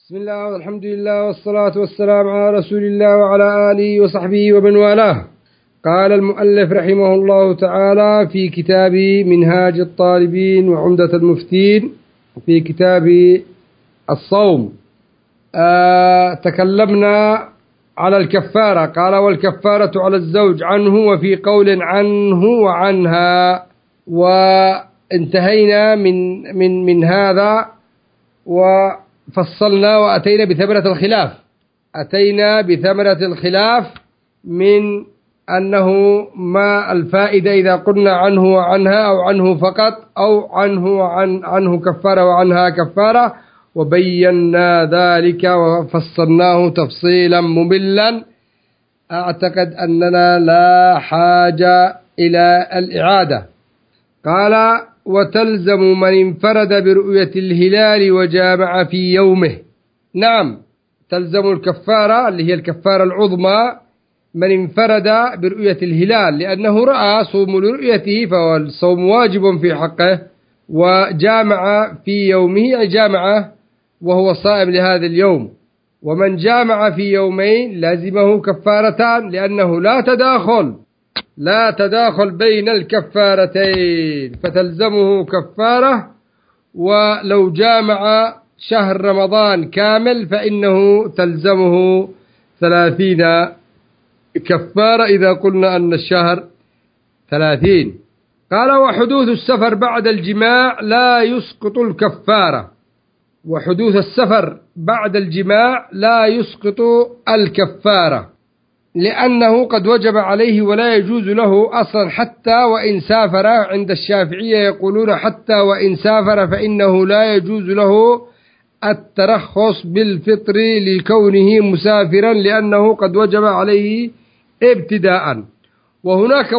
بسم الله والحمد لله والصلاة والسلام على رسول الله وعلى آله وصحبه ومن والاه. قال المؤلف رحمه الله تعالى في كتاب منهاج الطالبين وعمدة المفتين في كتاب الصوم، تكلمنا على الكفارة. قال: والكفارة على الزوج عنه، وفي قول عنه وعنها. وانتهينا من هذا وفصلنا وأتينا بثمرة الخلاف. أتينا بثمرة الخلاف من أنه ما الفائدة إذا قلنا عنه وعنها أو عنه فقط أو عنه كفارة وعنها كفارة، وبينا ذلك وفصلناه تفصيلا مملا. أعتقد أننا لا حاجة إلى الإعادة. قال: وتلزم من انفرد برؤية الهلال وجامع في يومه. نعم، تلزم الكفارة اللي هي الكفارة العظمى من انفرد برؤية الهلال، لأنه رأى صوم لرؤيته فالصوم واجب في حقه، وجامع في يومه أي جامع وهو صائم لهذا اليوم. ومن جامع في يومين لازمه كفارتان، لأنه لا تداخل بين الكفارتين، فتلزمه كفارة. ولو جامع شهر رمضان كامل فإنه تلزمه 30 كفارة إذا قلنا أن الشهر 30. قال: وحدوث السفر بعد الجماع لا يسقط الكفارة. وحدوث السفر بعد الجماع لا يسقط الكفارة، لأنه قد وجب عليه ولا يجوز له أصلا حتى وإن سافر. عند الشافعية يقولون حتى وإن سافر فإنه لا يجوز له الترخص بالفطر لكونه مسافرا، لأنه قد وجب عليه ابتداء. وهناك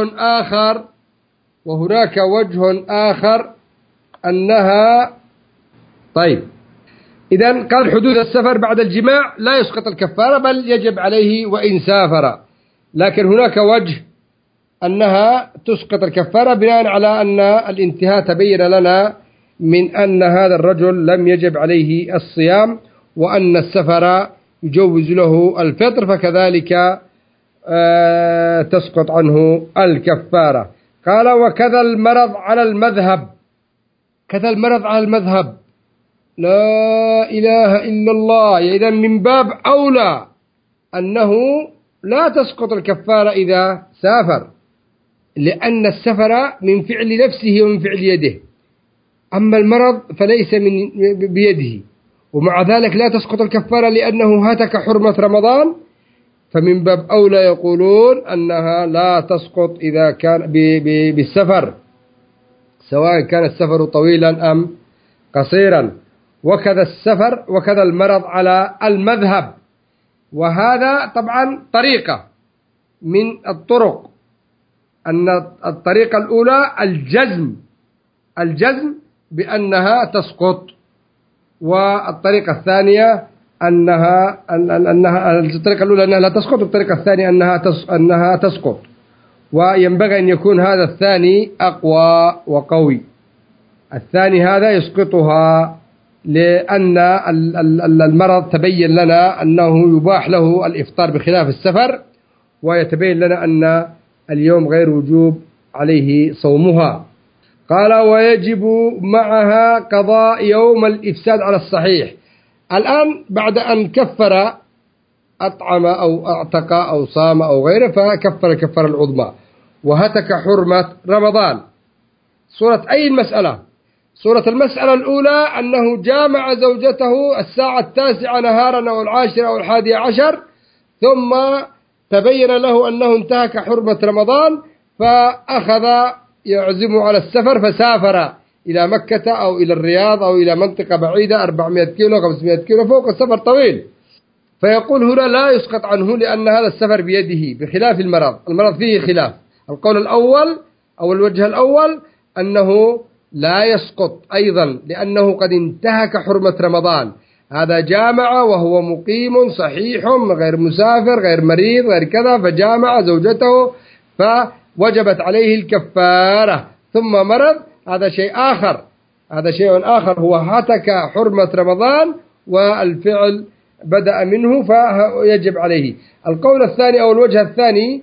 وجه آخر أنها طيب. إذن قال: حدوث السفر بعد الجماع لا يسقط الكفارة بل يجب عليه وإن سافر. لكن هناك وجه أنها تسقط الكفارة بناء على أن الانتهاء تبين لنا من أن هذا الرجل لم يجب عليه الصيام، وأن السفر يجوز له الفطر، فكذلك تسقط عنه الكفارة. قال: وكذا المرض على المذهب. كذا المرض على المذهب، لا إله إلا الله. إذا من باب أولى أنه لا تسقط الكفارة إذا سافر، لأن السفر من فعل نفسه ومن فعل يده، أما المرض فليس بيده. ومع ذلك لا تسقط الكفارة لأنه هتك حرمة رمضان، فمن باب أولى يقولون أنها لا تسقط إذا كان بالسفر، سواء كان السفر طويلا أم قصيرا. وكذا المرض على المذهب. وهذا طبعا طريقة من الطرق. أن الطريقة الأولى الجزم بأنها تسقط، والطريقة الثانية الطريقة الأولى أنها لا تسقط، والطريقة الثانية أنها تسقط. وينبغي أن يكون هذا الثاني أقوى وقوي. الثاني هذا يسقطها، لأن المرض تبين لنا أنه يباح له الإفطار بخلاف السفر، ويتبين لنا أن اليوم غير وجوب عليه صومها. قال: ويجب معها قضاء يوم الإفساد على الصحيح. الآن بعد أن كفر، أطعم أو أعتق أو صام أو غيره، فكفر الكفارة العظمى وهتك حرمة رمضان. صورة أي المسألة؟ صورة المسألة الأولى أنه جامع زوجته الساعة 9 نهارا أو 10 أو 11، ثم تبين له أنه انتهك حرمة رمضان، فأخذ يعزم على السفر، فسافر إلى مكة أو إلى الرياض أو إلى منطقة بعيدة 400 كيلو 500 كيلو، فوق السفر طويل. فيقول هنا لا يسقط عنه لأن هذا السفر بيده، بخلاف المرض فيه خلاف. القول الأول أو الوجه الأول أنه لا يسقط أيضا، لأنه قد انتهك حرمة رمضان. هذا جامع وهو مقيم صحيح غير مسافر غير مريض غير كذا، فجامع زوجته فوجبت عليه الكفارة، ثم مرض. هذا شيء آخر، هو هتك حرمة رمضان والفعل بدأ منه فيجب عليه. القول الثاني أو الوجه الثاني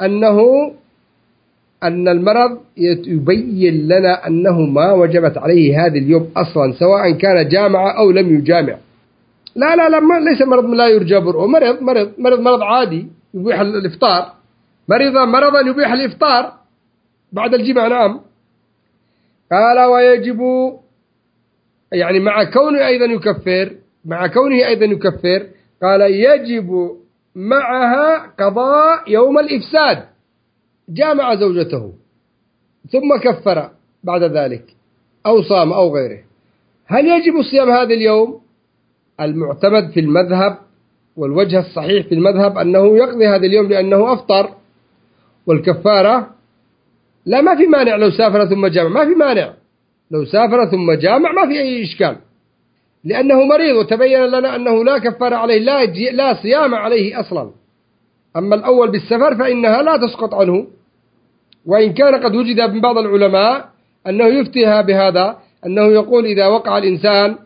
أن المرض يبين لنا أنه ما وجبت عليه هذا اليوم أصلا، سواء كان جامع أو لم يجامع. لا لا لا، ليس مرض لا يرجى برؤه، مرض عادي يبيح الإفطار، مرضا يبيح الإفطار بعد الجماع. نعم. قال ويجب، يعني مع كونه أيضا يكفر، قال يجب معها قضاء يوم الإفساد. جامع زوجته ثم كفر بعد ذلك أو صام أو غيره، هل يجب صيام هذا اليوم؟ المعتمد في المذهب والوجه الصحيح في المذهب أنه يقضي هذا اليوم لأنه أفطر، والكفارة لا، ما في مانع لو سافر ثم جامع، ما في مانع لو سافر ثم جامع، ما في أي إشكال، لأنه مريض وتبين لنا أنه لا كفارة عليه، لا صيام عليه أصلا. أما الأول بالسفر فإنها لا تسقط عنه، وإن كان قد وجد من بعض العلماء أنه يفتيها بهذا، أنه يقول إذا وقع الإنسان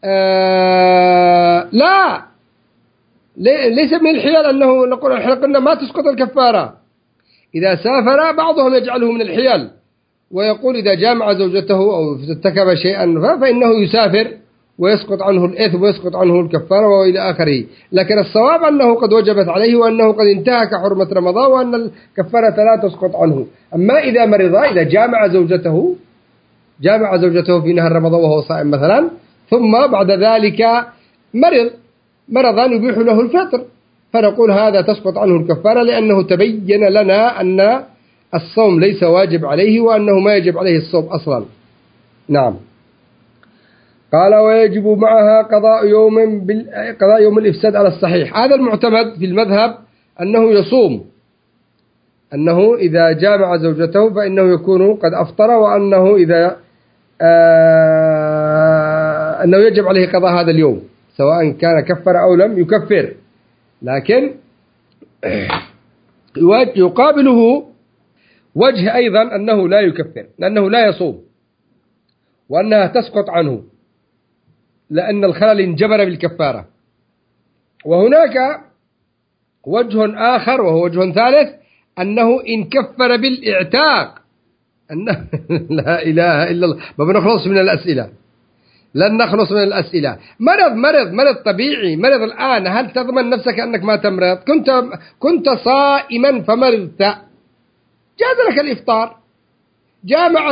لا، ليس من الحيل أنه نقول إحنا قلنا ما تسقط الكفارة. إذا سافر بعضهم يجعله من الحيل ويقول إذا جامع زوجته أو ارتكب شيئا فإنه يسافر ويسقط عنه الإثم ويسقط عنه الكفارة وإلى آخره. لكن الصواب أنه قد وجبت عليه، وأنه قد انتهك حرمة رمضان، وأن الكفارة لا تسقط عنه. أما إذا مرض، إذا جامع زوجته في نهار رمضان وهو صائم مثلا، ثم بعد ذلك مرضا يبيح له الفطر، فنقول هذا تسقط عنه الكفارة، لأنه تبين لنا أن الصوم ليس واجب عليه، وأنه ما يجب عليه الصوم أصلا. نعم. قال ويجب معها قضاء يوم الإفساد على الصحيح. هذا المعتمد في المذهب أنه يصوم، أنه إذا جامع زوجته فإنه يكون قد أفطر، وأنه إذا أنه يجب عليه قضاء هذا اليوم سواء كان كفر أو لم يكفر. لكن يقابله وجه أيضا أنه لا يكفر، لأنه لا يصوم، وأنها تسقط عنه لأن الخلل انجبر بالكفارة. وهناك وجه آخر وهو وجه ثالث، أنه إن كفر بالإعتاق، لا إله إلا الله، ما بنخلص من الأسئلة، لن نخلص من الأسئلة. مرض طبيعي، مرض الآن، هل تضمن نفسك أنك ما تمرض؟ كنت صائما فمرضت، جاز لك الإفطار. جامع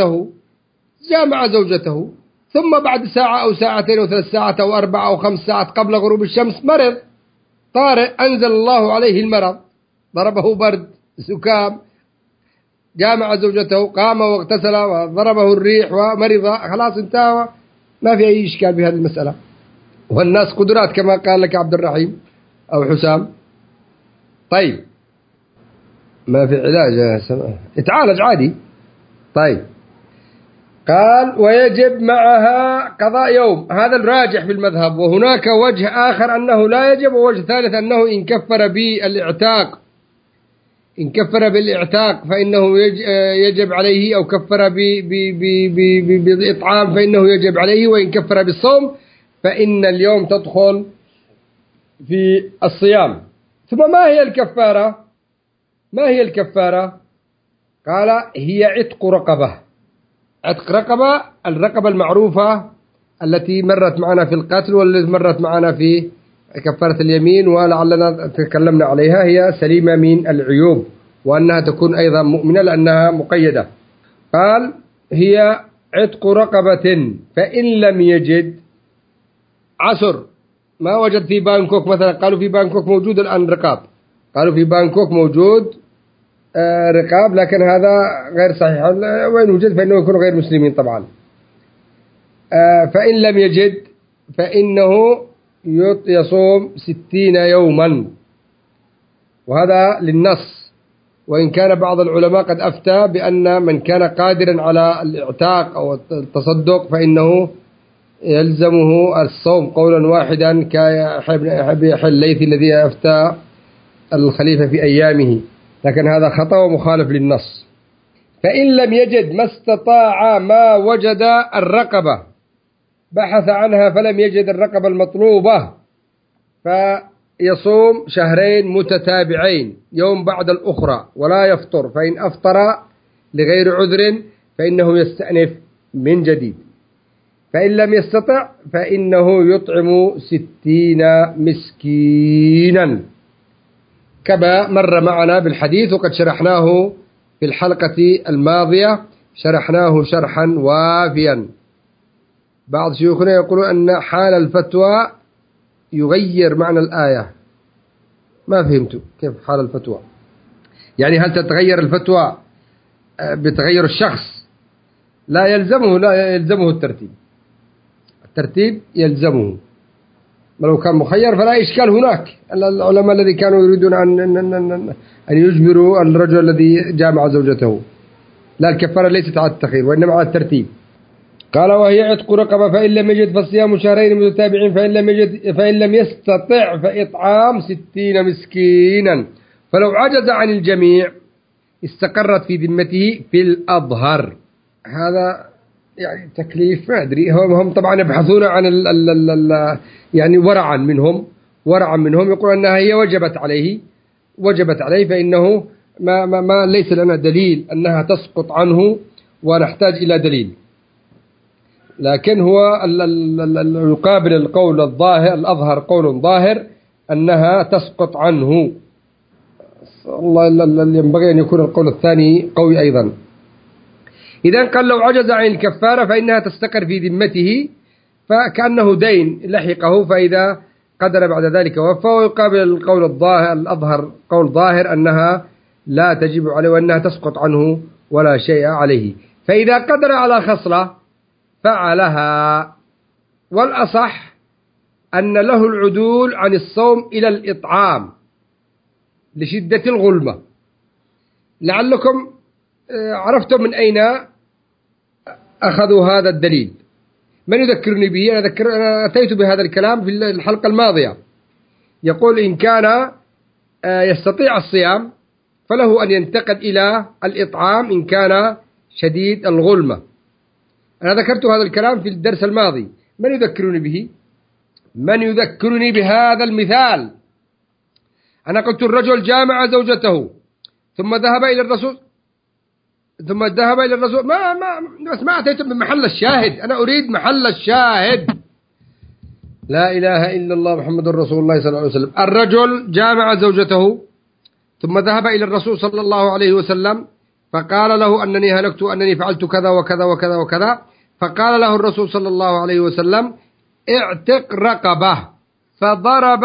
زوجته ثم بعد ساعة أو ساعتين أو 3 ساعات أو 4 أو 5 ساعات قبل غروب الشمس مرض طارئ، أنزل الله عليه المرض، ضربه برد زكام، جامع زوجته، قام واغتسل وضربه الريح ومرض، خلاص انتهى، ما في أي إشكال بهذه المسألة. والناس قدرات كما قال لك عبد الرحيم أو حسام. طيب ما في علاج، اتعالج عادي. طيب قال ويجب معها قضاء يوم، هذا الراجح في المذهب. وهناك وجه آخر أنه لا يجب، ووجه ثالث أنه إن كفر بالإعتاق فإنه يجب عليه، أو كفر بالإطعام فإنه يجب عليه، وإن كفر بالصوم فإن اليوم تدخل في الصيام. ثم ما هي الكفارة؟ قال هي عتق رقبة. الرقبة المعروفة التي مرت معنا في القتل، والتي مرت معنا في كفارة اليمين، ولعلنا تكلمنا عليها، هي سليمة من العيوب، وأنها تكون أيضا مؤمنة لأنها مقيدة. قال هي عتق رقبة، فإن لم يجد عسر، ما وجد في بانكوك مثلا، قالوا في بانكوك موجود الآن رقاب، قالوا في بانكوك موجود رقاب، لكن هذا غير صحيح، وإن وجد فإنه يكون غير مسلمين طبعا. فإن لم يجد فإنه يصوم 60 يوما، وهذا للنص. وإن كان بعض العلماء قد أفتى بأن من كان قادرا على الإعتاق أو التصدق فإنه يلزمه الصوم قولا واحدا، كيحيى الليثي الذي أفتى الخليفة في أيامه، لكن هذا خطأ ومخالف للنص. فإن لم يجد ما استطاع ما وجد الرقبة، بحث عنها فلم يجد الرقبة المطلوبة فيصوم شهرين متتابعين يوم بعد الأخرى ولا يفطر، فإن أفطر لغير عذر فإنه يستأنف من جديد، فإن لم يستطع فإنه يطعم 60 مسكينا كما مر معنا بالحديث، وقد شرحناه في الحلقة الماضية، شرحناه شرحا وافيا. بعض شيوخنا يقولون أن حال الفتوى يغير معنى الآية. ما فهمت كيف حال الفتوى؟ يعني هل تتغير الفتوى بتغير الشخص؟ لا يلزمه الترتيب يلزمه، ولو كان مخير فلا إشكال هناك. العلماء الذي كانوا يريدون أن يجبروا الرجل الذي جامع زوجته، لا، الكفارة ليست على التخيير وإنما على الترتيب. قال وهي عتق رقبة، فإن لم يجد فصيام شهرين متتابعين، فإن لم يستطع فإطعام 60 مسكينا، فلو عجز عن الجميع استقرت في ذمته في الأظهر. هذا يعني تكليف ما أدري، هم طبعا يبحثون عن يعني ورعا منهم يقول أنها هي وجبت عليه، فإنه ما ليس لنا دليل أنها تسقط عنه ونحتاج إلى دليل، لكن هو يقابل القول الأظهر قول ظاهر أنها تسقط عنه. الله ينبغي أن يكون القول الثاني قوي أيضا. إذن قال لو عجز عن الكفارة فإنها تستقر في ذمته، فكأنه دين لحقه، فإذا قدر بعد ذلك وفى. ويقابل القول الأظهر قول ظاهر أنها لا تجب عليه وأنها تسقط عنه ولا شيء عليه. فإذا قدر على خصلة فعلها، والأصح أن له العدول عن الصوم إلى الإطعام لشدة الغلمة. لعلكم عرفتم من أين أخذوا هذا الدليل. من يذكرني به؟ أنا أتيت بهذا الكلام في الحلقة الماضية. يقول إن كان يستطيع الصيام فله أن ينتقل إلى الإطعام إن كان شديد الغلمة. أنا ذكرت هذا الكلام في الدرس الماضي. من يذكرني به؟ من يذكرني بهذا المثال؟ أنا قلت الرجل جامع زوجته ثم ذهب إلى الرسول ما أتيت بمحل الشاهد. أنا أريد محل الشاهد. لا إله إلا الله محمد رسول الله صلى الله عليه وسلم. الرجل جامع زوجته ثم ذهب إلى الرسول صلى الله عليه وسلم فقال له أنني هلكت وأنني فعلت كذا وكذا وكذا وكذا، فقال له الرسول صلى الله عليه وسلم اعتق رقبة، فضرب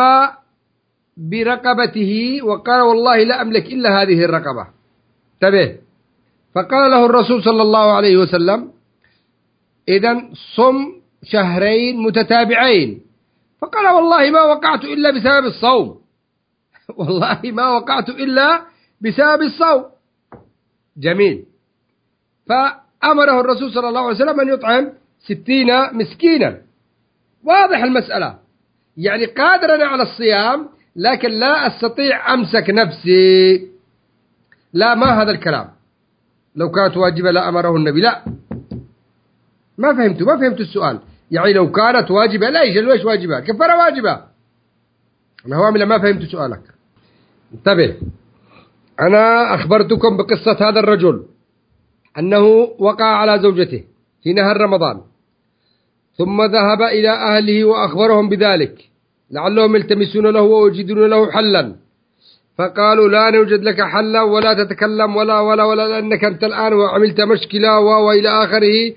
برقبته وقال والله لا أملك إلا هذه الرقبة. انتبه. فقال له الرسول صلى الله عليه وسلم إذن صم شهرين متتابعين. فقال والله ما وقعت إلا بسبب الصوم، والله ما وقعت إلا بسبب الصوم. جميل. فأمره الرسول صلى الله عليه وسلم أن يطعم 60 مسكينا. واضح المسألة، يعني قادر على الصيام لكن لا أستطيع أمسك نفسي. لا، ما هذا الكلام. لو كانت واجبة لا أمره النبي. لا، ما فهمت السؤال. يعني لو كانت واجبة لا يجل ويش واجبة؟ كفارة واجبة. أنا هو ما فهمت سؤالك. انتبه. أنا أخبرتكم بقصة هذا الرجل أنه وقع على زوجته في نهار رمضان، ثم ذهب إلى أهله وأخبرهم بذلك لعلهم يلتمسون له ويجدون له حلا، فقالوا لا نوجد لك حلا ولا تتكلم ولا لأنك أنت الآن وعملت مشكلة وإلى آخره.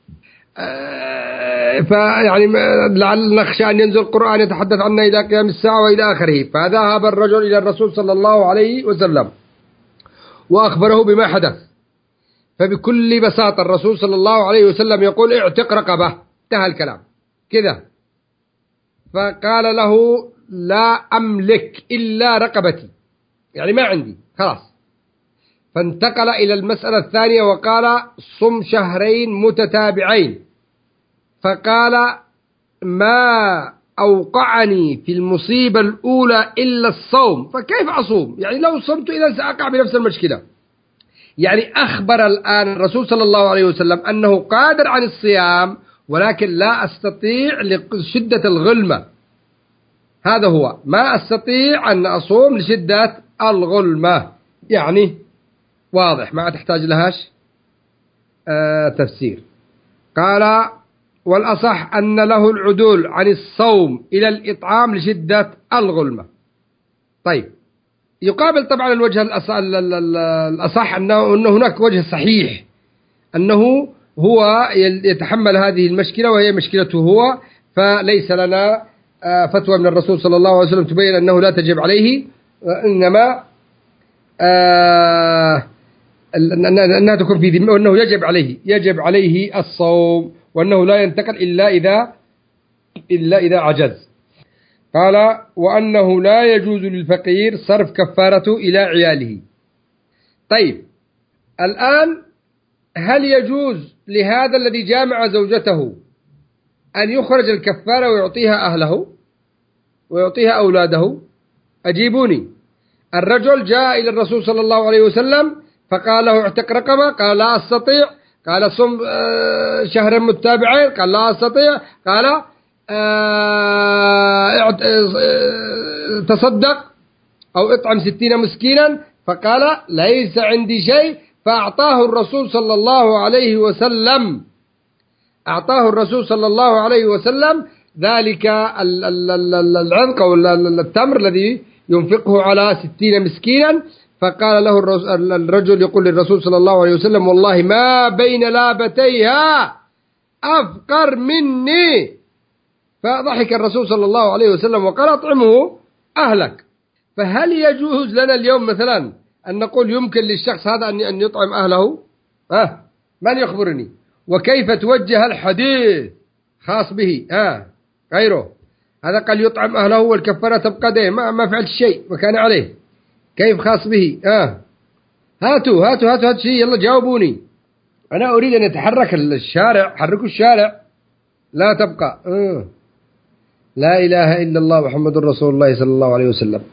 فيعني لعل نخشى أن ينزل القرآن يتحدث عنا إلى قيام الساعة وإلى آخره. فذهب الرجل إلى الرسول صلى الله عليه وسلم وأخبره بما حدث. فبكل بساطة الرسول صلى الله عليه وسلم يقول اعتق رقبة. انتهى الكلام كذا. فقال له لا أملك إلا رقبتي، يعني ما عندي خلاص. فانتقل إلى المسألة الثانية وقال صم شهرين متتابعين. فقال ما أوقعني في المصيبة الأولى إلا الصوم، فكيف أصوم؟ يعني لو صمت إذا سأقع بنفس المشكلة. يعني أخبر الآن الرسول صلى الله عليه وسلم أنه قادر عن الصيام ولكن لا أستطيع لشدة الغلمة. هذا هو، ما أستطيع أن أصوم لشدة الغلمة. يعني واضح، ما تحتاج لهاش تفسير. قال والأصح أن له العدول عن الصوم إلى الإطعام لشدة الغلمة. طيب، يقابل طبعا الوجه الأصح أنه هناك وجه صحيح أنه هو يتحمل هذه المشكلة وهي مشكلته هو، فليس لنا فتوى من الرسول صلى الله عليه وسلم تبين أنه لا تجب عليه، إنما أنها تكون في ذمة، وأنه يجب عليه الصوم، وأنه لا ينتقل إلا إذا عجز. قال وأنه لا يجوز للفقير صرف كفارته إلى عياله. طيب، الآن هل يجوز لهذا الذي جامع زوجته أن يخرج الكفارة ويعطيها أهله ويعطيها أولاده؟ أجيبوني. الرجل جاء إلى الرسول صلى الله عليه وسلم فقال له اعتق رقبة، قال لا أستطيع. قال صم شهرا متابعين، قال لا أستطيع. قال تصدق أو اطعم 60 مسكينا، فقال ليس عندي شيء. فأعطاه الرسول صلى الله عليه وسلم ذلك العذق أو التمر الذي ينفقه على 60 مسكينا. فقال له الرجل يقول للرسول صلى الله عليه وسلم والله ما بين لابتيها أفقر مني. فضحك الرسول صلى الله عليه وسلم وقال أطعمه أهلك. فهل يجوز لنا اليوم مثلا أن نقول يمكن للشخص هذا أن يطعم أهله؟ من يخبرني؟ وكيف توجه الحديث خاص به غيره؟ هذا قال يطعم أهله والكفارة تبقى ده، ما فعل شيء وكان عليه. كيف خاص به؟ هاتوا شيء، يلا جاوبوني. أنا أريد أن يتحرك الشارع، حركوا الشارع، لا تبقى. لا إله إلا الله محمد رسول الله صلى الله عليه وسلم.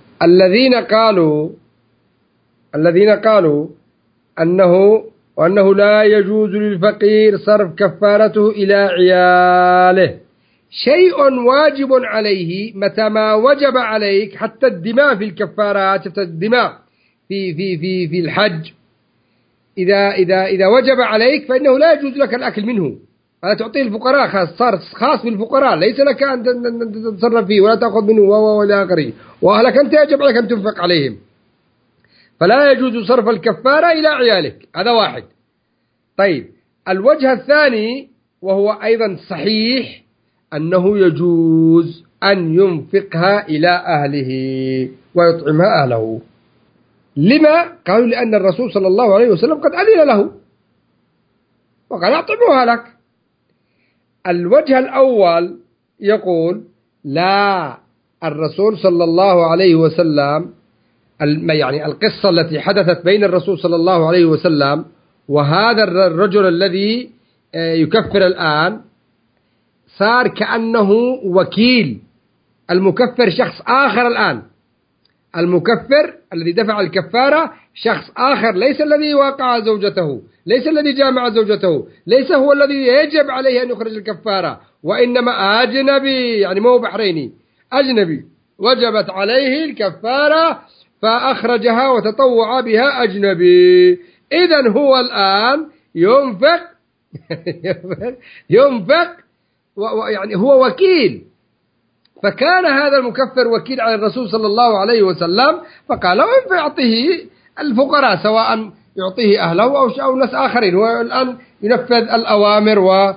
الذين قالوا أنه لا يجوز للفقير صرف كفارته إلى عياله. شيء واجب عليه متى ما وجب عليك، حتى الدماء في الكفارات، حتى الدماء في الحج، إذا وجب عليك فإنه لا يجوز لك الأكل منه، ولا تعطيه الفقراء، خاص بالفقراء، ليس لك أن تتصرف فيه ولا تأخذ منه ولا آخره، وأهلك أنت يجب عليك أن تنفق عليهم. فلا يجوز صرف الكفارة إلى عيالك، هذا واحد. طيب، الوجه الثاني وهو أيضا صحيح أنه يجوز أن ينفقها إلى أهله ويطعمها أهله. لما؟ قالوا لأن الرسول صلى الله عليه وسلم قد أذن له وقال أطعموها لك. الوجه الأول يقول لا، الرسول صلى الله عليه وسلم، يعني القصة التي حدثت بين الرسول صلى الله عليه وسلم وهذا الرجل الذي يكفر الآن، صار كأنه وكيل. المكفر شخص آخر الآن، المكفر الذي دفع الكفارة شخص آخر، ليس الذي واقع زوجته، ليس الذي جامع زوجته، ليس هو الذي يجب عليه أن يخرج الكفارة، وإنما أجنبي، يعني مو بحريني، أجنبي وجبت عليه الكفارة فأخرجها وتطوع بها أجنبي. إذن هو الآن ينفق يعني هو وكيل. فكان هذا المكفر وكيل على الرسول صلى الله عليه وسلم، فقال يعطيه الفقراء، سواء يعطيه أهله أو ناس آخرين، والآن ينفذ الأوامر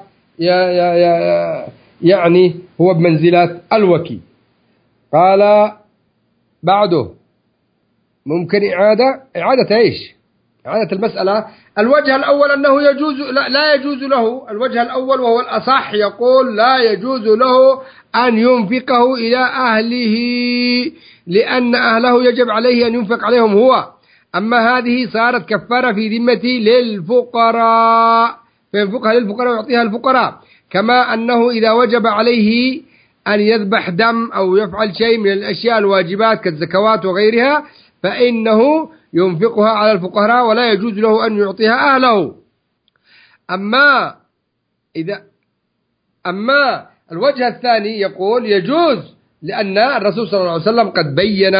يعني هو بمنزلة الوكيل. قال بعده ممكن إعادة إيش؟ إعادة المسألة. الوجه الأول أنه يجوز، لا يجوز له. الوجه الأول وهو الأصح يقول لا يجوز له أن ينفقه إلى أهله، لأن أهله يجب عليه أن ينفق عليهم هو. أما هذه صارت كفارة في ذمتي للفقراء، فينفقها للفقراء ويعطيها الفقراء. كما أنه إذا وجب عليه أن يذبح دم أو يفعل شيء من الأشياء الواجبات كالزكوات وغيرها، فإنه ينفقها على الفقراء ولا يجوز له أن يعطيها أهله. أما أما الوجه الثاني يقول يجوز، لأن الرسول صلى الله عليه وسلم قد بين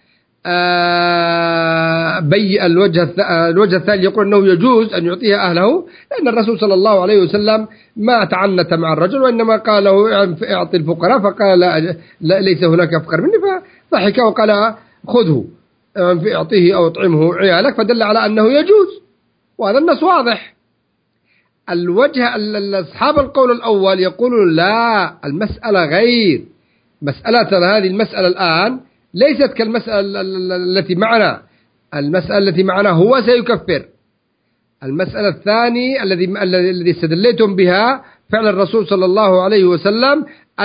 الوجه الثاني يقول أنه يجوز أن يعطيها أهله، لأن الرسول صلى الله عليه وسلم ما تعنت مع الرجل، وإنما قال له اعطي الفقراء، فقال لا ليس هناك أفقر مني، فضحك وقال خذه اعطيه أو اطعمه عيالك، فدل على أنه يجوز، وهذا النص واضح. الوجه أصحاب القول الأول يقولون لا، المسألة غير مسألة، هذه المسألة الآن ليست كالمسألة التي معنا. المسألة التي معنا هو سيكفر. المسألة الثانية الذي استدليتم بها فعل الرسول صلى الله عليه وسلم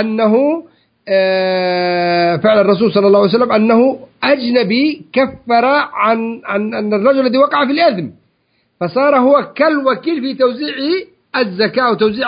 أنه أجنبي كفر عن الرجل الذي وقع في الإثم، فصار هو كالوكيل في توزيع الزكاة وتوزيع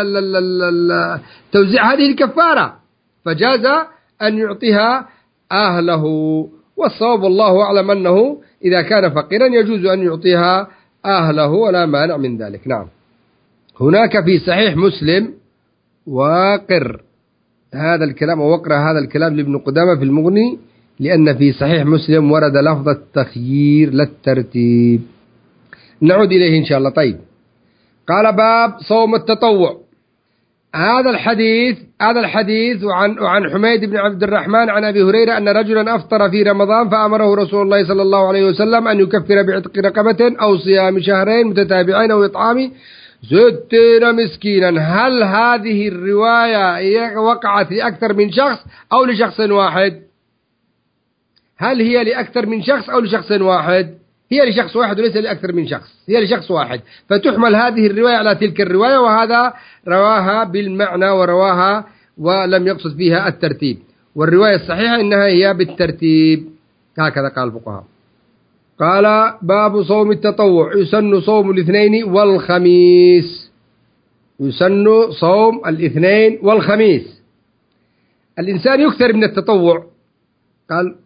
توزيع هذه الكفارة، فجاز أن يعطيها أهله. والصواب والله أعلم أنه إذا كان فقيرا يجوز أن يعطيها أهله ولا مانع من ذلك. نعم. هناك في صحيح مسلم، وقر هذا الكلام ووقر هذا الكلام لابن قدامة في المغني، لأن في صحيح مسلم ورد لفظ التخيير لا الترتيب. نعود إليه إن شاء الله. طيب، قال باب صوم التطوع. هذا الحديث عن حميد بن عبد الرحمن عن أبي هريرة أن رجلا أفطر في رمضان فأمره رسول الله صلى الله عليه وسلم أن يكفر بعتق رقبة أو صيام شهرين متتابعين أو إطعام 60 مسكينا. هل هذه الرواية وقعت لأكثر من شخص أو لشخص واحد؟ هل هي لأكثر من شخص أو لشخص واحد؟ هي لشخص واحد وليس لأكثر من شخص، هي لشخص واحد، فتحمل هذه الرواية على تلك الرواية، وهذا رواها بالمعنى ورواها ولم يقصد فيها الترتيب، والرواية الصحيحة إنها هي بالترتيب، هكذا قال الفقهاء. قال باب صوم التطوع. يسن صوم الاثنين والخميس. يسن صوم الاثنين والخميس. الإنسان يكثر من التطوع. قال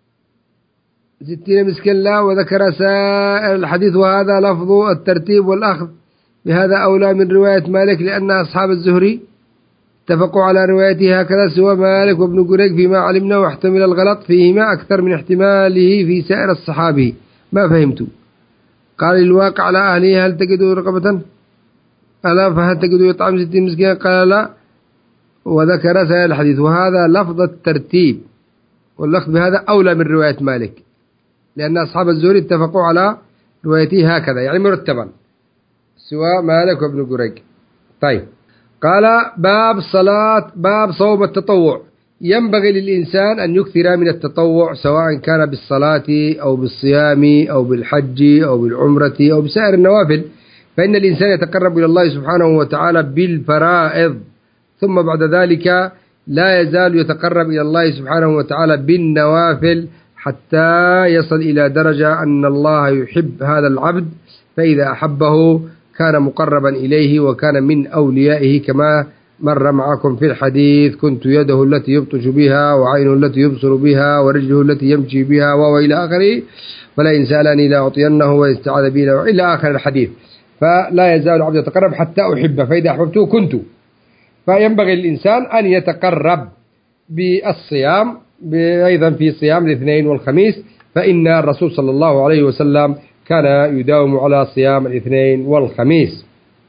60 مسكين لا، وذكر سائر الحديث، وهذا لفظ الترتيب والأخذ بهذا أولى من رواية مالك، لأن أصحاب الزهري اتفقوا على روايته هكذا سوى مالك وابن جريج فيما علمنا، واحتمل الغلط فيهما أكثر من احتماله في سائر الصحابه. ما فهمت. قال الواقع على أهله هل تجدوا رقبة؟ قال فهل تجدوا يطعم 60 مسكين؟ قال لا، وذكر سائر الحديث، وهذا لفظ الترتيب والأخذ بهذا أولى من رواية مالك، لأن أصحاب الزهري اتفقوا على روايته هكذا، يعني مرتبا سوى مالك وابن جريج. طيب، قال باب صوم التطوع. ينبغي للإنسان أن يكثر من التطوع، سواء كان بالصلاة أو بالصيام أو بالحج أو بالعمرة أو بسائر النوافل، فإن الإنسان يتقرب إلى الله سبحانه وتعالى بالفرائض، ثم بعد ذلك لا يزال يتقرب إلى الله سبحانه وتعالى بالنوافل، حتى يصل إلى درجة أن الله يحب هذا العبد، فإذا أحبه كان مقربا إليه وكان من أوليائه، كما مر معكم في الحديث: كنت يده التي يبطش بها، وعينه التي يبصر بها، ورجله التي يمشي بها، وإلى آخره، ولئن سألني لأعطينه ويستعاذ بي إلى آخر الحديث. فلا يزال العبد يتقرب حتى أحبه، فإذا أحببته كنت. فينبغي للإنسان أن يتقرب بالصيام، أيضا في صيام الاثنين والخميس، فإن الرسول صلى الله عليه وسلم كان يداوم على صيام الاثنين والخميس،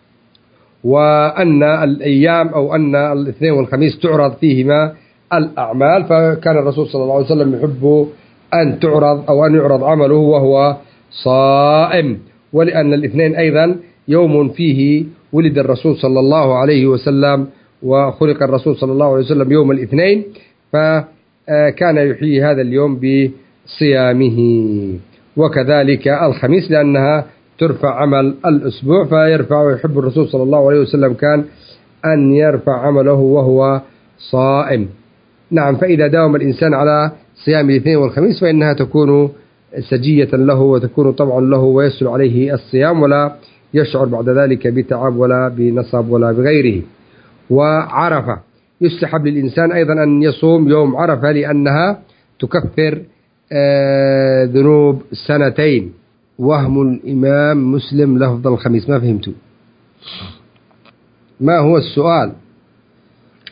وأن الأيام أو أن الاثنين والخميس تعرض فيهما الأعمال، فكان الرسول صلى الله عليه وسلم يحب أن تعرض أو أن يعرض عمله وهو صائم، ولأن الاثنين أيضا يوم فيه ولد الرسول صلى الله عليه وسلم وخلق الرسول صلى الله عليه وسلم يوم الاثنين، فكان يحيي هذا اليوم بصيامه. وكذلك الخميس لأنها ترفع عمل الأسبوع، يحب الرسول صلى الله عليه وسلم كان أن يرفع عمله وهو صائم. نعم، فإذا داوم الإنسان على صيام الاثنين والخميس فإنها تكون سجية له وتكون طبعا له، ويسهل عليه الصيام ولا يشعر بعد ذلك بتعب ولا بنصب ولا بغيره. وعرفة يستحب للإنسان أيضا أن يصوم يوم عرفة، لأنها تكفر ذنوب سنتين. وهم الإمام مسلم لفظ الخميس. ما فهمتوا؟ ما هو السؤال؟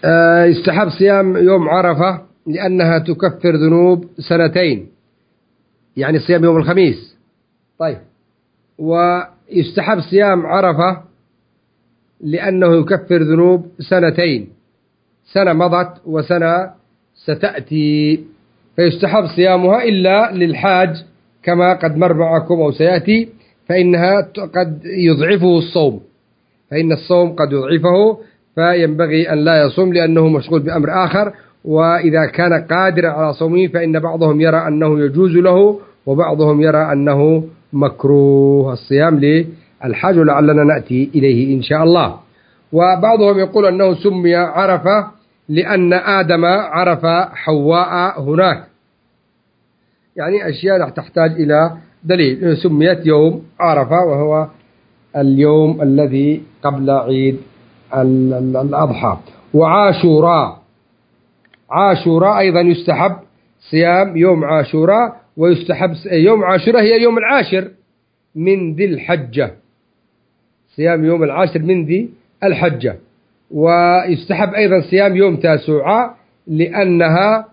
يستحب صيام يوم عرفة لأنها تكفر ذنوب سنتين، يعني صيام يوم الخميس. طيب، ويستحب صيام عرفة لأنه يكفر ذنوب سنتين، سنة مضت وسنة ستأتي، فيستحب صيامها إلا للحاج كما قد مر معكم أو سيأتي، فإنها قد يضعفه الصوم، فإن الصوم قد يضعفه، فينبغي أن لا يصوم لأنه مشغول بأمر آخر. وإذا كان قادرا على صومه فإن بعضهم يرى أنه يجوز له، وبعضهم يرى أنه مكروه الصيام للحاج، ولعلنا نأتي إليه إن شاء الله. وبعضهم يقول أنه سمي عرفة لأن آدم عرف حواء هناك، يعني أشياء تحتاج إلى دليل. سميت يوم عرفة وهو اليوم الذي قبل عيد الأضحى. وعاشوراء، عاشوراء أيضا يستحب صيام يوم عاشوراء، ويستحب يوم عاشوراء هي اليوم العاشر من ذي الحجة، صيام يوم العاشر من ذي الحجة. ويستحب أيضا صيام يوم تاسوعاء لأنها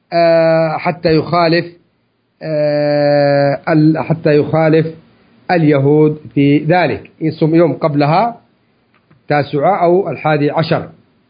حتى يخالف اليهود في ذلك، يصوم يوم قبلها تاسوعاء أو 11.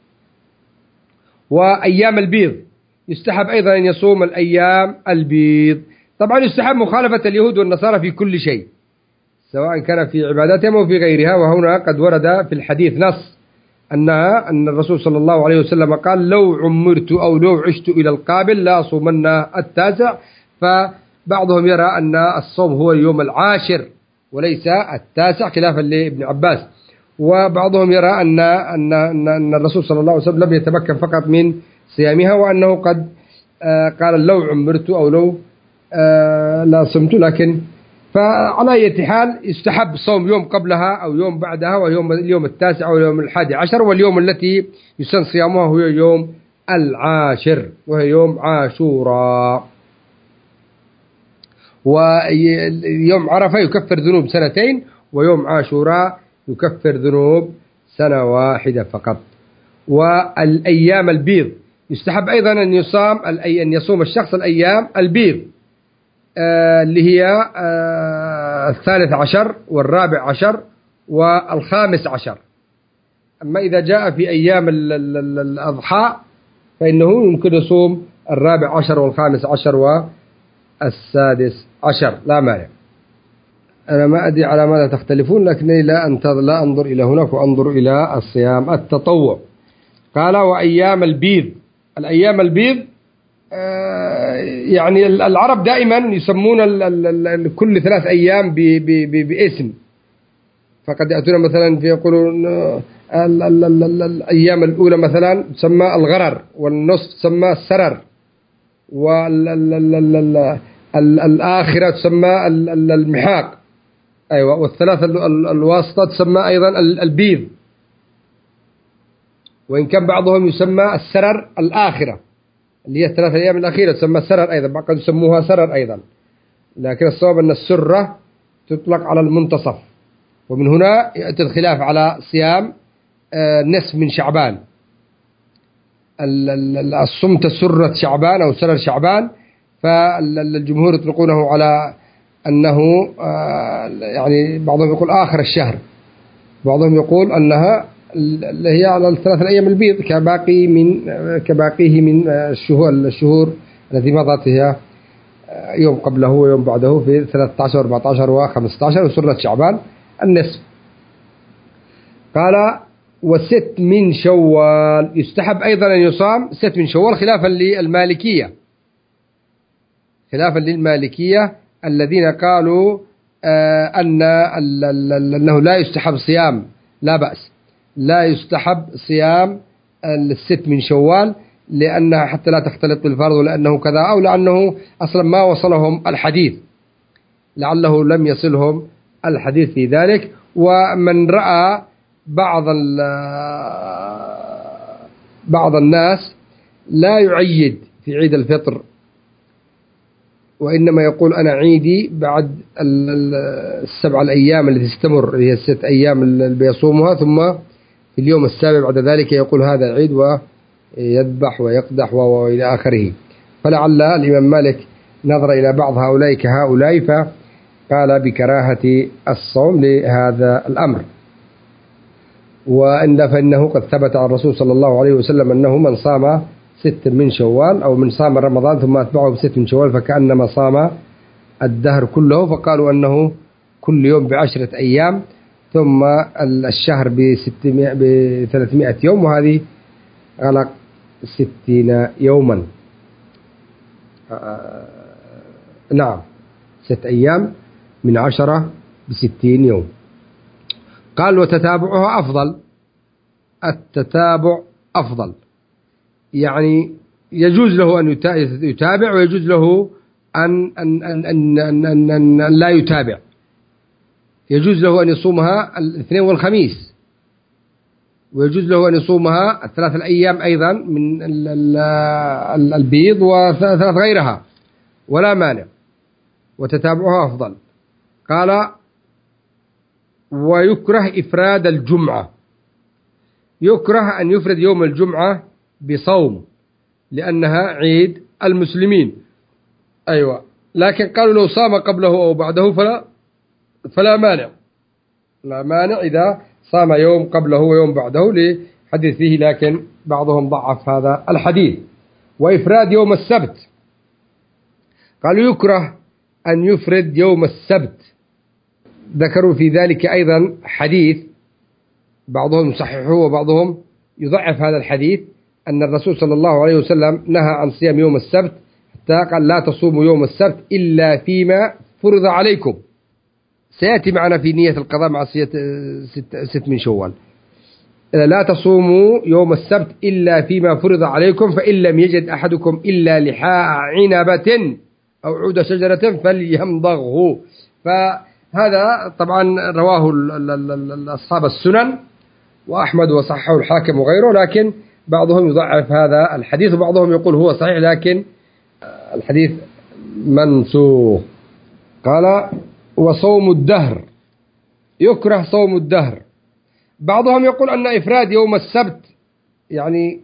وأيام البيض يستحب أيضا أن يصوم الأيام البيض. طبعا يستحب مخالفة اليهود والنصارى في كل شيء، سواء كان في عباداتهم أو في غيرها. وهنا قد ورد في الحديث نص أن الرسول صلى الله عليه وسلم قال: لو عمرت أو لو عشت إلى القابل لا صومن التاسع. فبعضهم يرى أن الصوم هو اليوم العاشر وليس التاسع خلافا لابن عباس، وبعضهم يرى أن الرسول صلى الله عليه وسلم لم يتمكن فقط من صيامها، وأنه قد قال: لو عمرت أو لو لا صمت. لكن فعلى أي حال يستحب صوم يوم قبلها أو يوم بعدها، ويوم اليوم التاسع أو اليوم 11، واليوم التي يسن صيامها هو يوم العاشر وهي يوم عاشوراء. ويوم عرفة يكفر ذنوب سنتين، ويوم عاشوراء يكفر ذنوب سنة واحدة فقط. والأيام البيض يستحب أيضا أن يصوم الشخص الأيام البيض اللي هي 13 و14 و15. أما إذا جاء في أيام الأضحى فإنه يمكن يصوم 14 و15 و16، لا مانع. أنا ما أدري على ماذا تختلفون، لكنني لا أنظر إلى هناك وأنظر إلى الصيام التطوع. قال: وأيام البيض. الأيام البيض يعني العرب دائما يسمون كل 3 أيام باسم، فقد يأتون مثلا فيقولون الأيام الأولى مثلا تسمى الغرر، والنصف تسمى السرر، والآخرة تسمى المحاق، أيوة، والثلاثة الواسطة تسمى أيضا البيض. وإن كان بعضهم يسمى السرر الآخرة اللي هي 3 أيام الأخيرة تسمى السرر أيضا، قد يسموها سرر أيضا، لكن الصواب أن السرة تطلق على المنتصف. ومن هنا يأتي الخلاف على صيام نصف من شعبان، الصمت سرة شعبان أو سرر شعبان، فالجمهور يطلقونه على أنه يعني بعضهم يقول آخر الشهر، بعضهم يقول أنها اللي هي على 3 أيام البيض كباقيه من الشهور التي مضت، هي يوم قبله ويوم بعده في 13 و14 و15، وسرة شعبان النصف. قال: وست من شوال يستحب أيضا أن يصام 6 من شوال، خلافا للمالكية الذين قالوا أنه لا يستحب صيام، لا بأس، لا يستحب صيام 6 من شوال لأنها حتى لا تختلط بالفرض، ولأنه كذا، أو لأنه أصلا ما وصلهم الحديث، لعله لم يصلهم الحديث في ذلك. ومن رأى بعض الناس لا يعيد في عيد الفطر، وإنما يقول أنا عيدي بعد 7 الأيام التي تستمر، هي 6 أيام اللي بيصومها، ثم في اليوم السابع بعد ذلك يقول هذا عيد يذبح ويقدح وإلى آخره. فلعل الإمام مالك نظر إلى بعض هؤلاء كهؤلاء فقال بكراهة الصوم لهذا الأمر. وإلا فإنه قد ثبت عن الرسول صلى الله عليه وسلم أنه من صام 6 من شوال أو من صام رمضان ثم أتبعه ب6 من شوال فكأنما صام الدهر كله، فقالوا أنه كل يوم ب10 أيام ثم الشهر ب300 يوم، وهذه غلق 60 يوما. نعم 6 أيام من 10 ب60 يوم. قال وتتابعها أفضل، التتابع أفضل، يعني يجوز له أن يتابع ويجوز له أن لا يتابع. يجوز له أن يصومها الاثنين والخميس، ويجوز له أن يصومها ال3 الأيام أيضا من البيض و3 غيرها ولا مانع، وتتابعها أفضل. قال ويكره إفراد الجمعة، يكره أن يفرد يوم الجمعة بصوم لأنها عيد المسلمين. أيوة، لكن قالوا لو صام قبله أو بعده فلا مانع، لا مانع إذا صام يوم قبله ويوم بعده لحديث فيه، لكن بعضهم ضعف هذا الحديث. وإفراد يوم السبت، قالوا يكره أن يفرد يوم السبت، ذكروا في ذلك أيضا حديث بعضهم يصححه وبعضهم يضعف هذا الحديث، أن الرسول صلى الله عليه وسلم نهى عن صيام يوم السبت حتى قال لا تصوموا يوم السبت إلا فيما فرض عليكم. سيأتي معنا في نية القضاء مع 6 من شوال. لا تصوموا يوم السبت إلا فيما فرض عليكم، فإن لم يجد أحدكم إلا لحاء عنبة أو عود شجرة فليمضغه. فهذا طبعا رواه أصحاب السنن وأحمد وصححه الحاكم وغيره، لكن بعضهم يضعف هذا الحديث وبعضهم يقول هو صحيح لكن الحديث منسوخ. قال وصوم الدهر، يكره صوم الدهر. بعضهم يقول أن إفراد يوم السبت يعني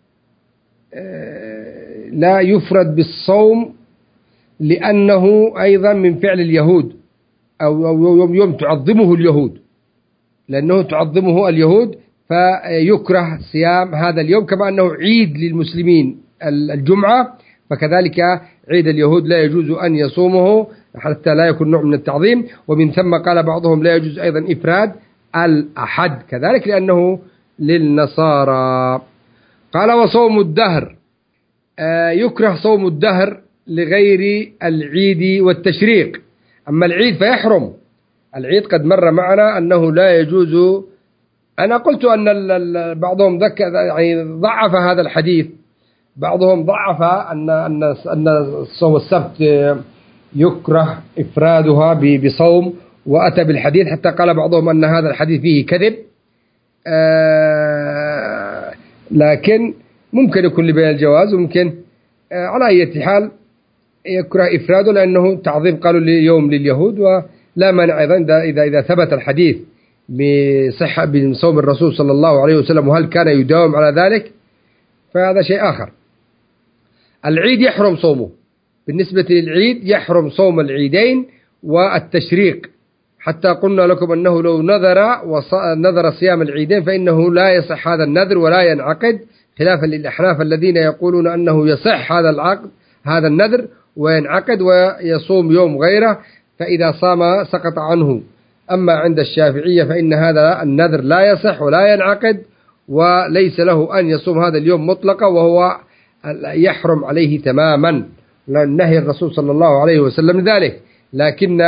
لا يفرد بالصوم لأنه أيضا من فعل اليهود، أو يوم تعظمه اليهود، لأنه تعظمه اليهود فيكره صيام هذا اليوم، كما أنه عيد للمسلمين الجمعة فكذلك عيد اليهود لا يجوز أن يصومه حتى لا يكون نوع من التعظيم. ومن ثم قال بعضهم لا يجوز أيضا إفراد الأحد كذلك لأنه للنصارى. قال وصوم الدهر، يكره صوم الدهر لغير العيد والتشريق. أما العيد فيحرم، العيد قد مر معنا أنه لا يجوز. أنا قلت أن بعضهم يعني ضعف هذا الحديث، بعضهم ضعف أن صوم السبت يكره إفرادها بصوم وأتى بالحديث، حتى قال بعضهم أن هذا الحديث فيه كذب، لكن ممكن يكون لبيان الجواز، وممكن على أي حال يكره إفراده لأنه تعظيم قالوا ليوم لليهود. ولا مانع أيضا إذا ثبت الحديث بصحة بصوم الرسول صلى الله عليه وسلم وهل كان يداوم على ذلك فهذا شيء آخر. العيد يحرم صومه، بالنسبة للعيد يحرم صوم العيدين والتشريق، حتى قلنا لكم أنه لو نذر صيام العيدين فإنه لا يصح هذا النذر ولا ينعقد، خلافا للأحناف الذين يقولون أنه يصح هذا النذر وينعقد ويصوم يوم غيره، فإذا صام سقط عنه. أما عند الشافعية فإن هذا النذر لا يصح ولا ينعقد وليس له أن يصوم هذا اليوم مطلقا، وهو يحرم عليه تماما نهي الرسول صلى الله عليه وسلم ذلك. لكن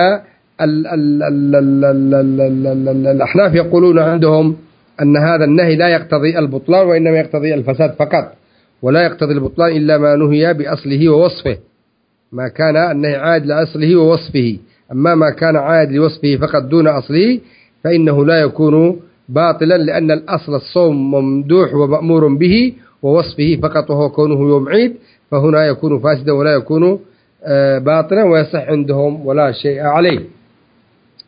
الأحناف يقولون عندهم أن هذا النهي لا يقتضي البطلان وإنما يقتضي الفساد فقط، ولا يقتضي البطلان إلا ما نهي بأصله ووصفه، ما كان النهي عاد لأصله ووصفه. أما ما كان عاد لوصفه فقط دون أصله فإنه لا يكون باطلا، لأن الأصل الصوم ممدوح ومأمور به، ووصفه فقط وهو كونه يوم عيد فهنا يكون فاسدا ولا يكون باطلا ويصح عندهم ولا شيء عليه.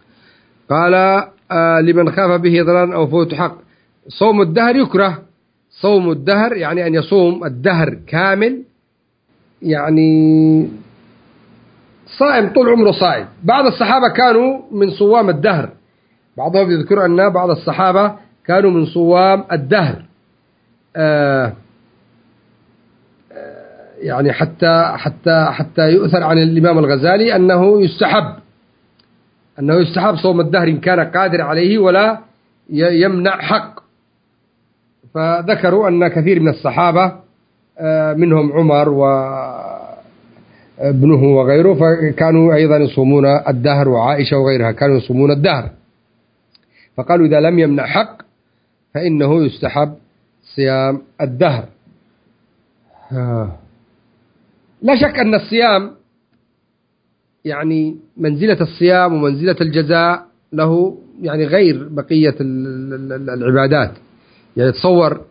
قال لمن خاف به ضررا أو فوت حق. صوم الدهر يكره صوم الدهر يعني أن يصوم الدهر كامل، يعني صائم طول عمره صائم. بعض الصحابة كانوا من صوام الدهر، بعضهم يذكر أن بعض الصحابة كانوا من صوام الدهر، يعني حتى يؤثر عن الإمام الغزالي أنه يستحب صوم الدهر إن كان قادر عليه ولا يمنع حق. فذكروا أن كثير من الصحابة منهم عمر وابنه وغيره فكانوا أيضا يصومون الدهر، وعائشة وغيرها كانوا يصومون الدهر، فقالوا إذا لم يمنع حق فإنه يستحب صيام الدهر. لا شك أن الصيام يعني منزلة الصيام ومنزلة الجزاء له يعني غير بقية العبادات. يعني تصور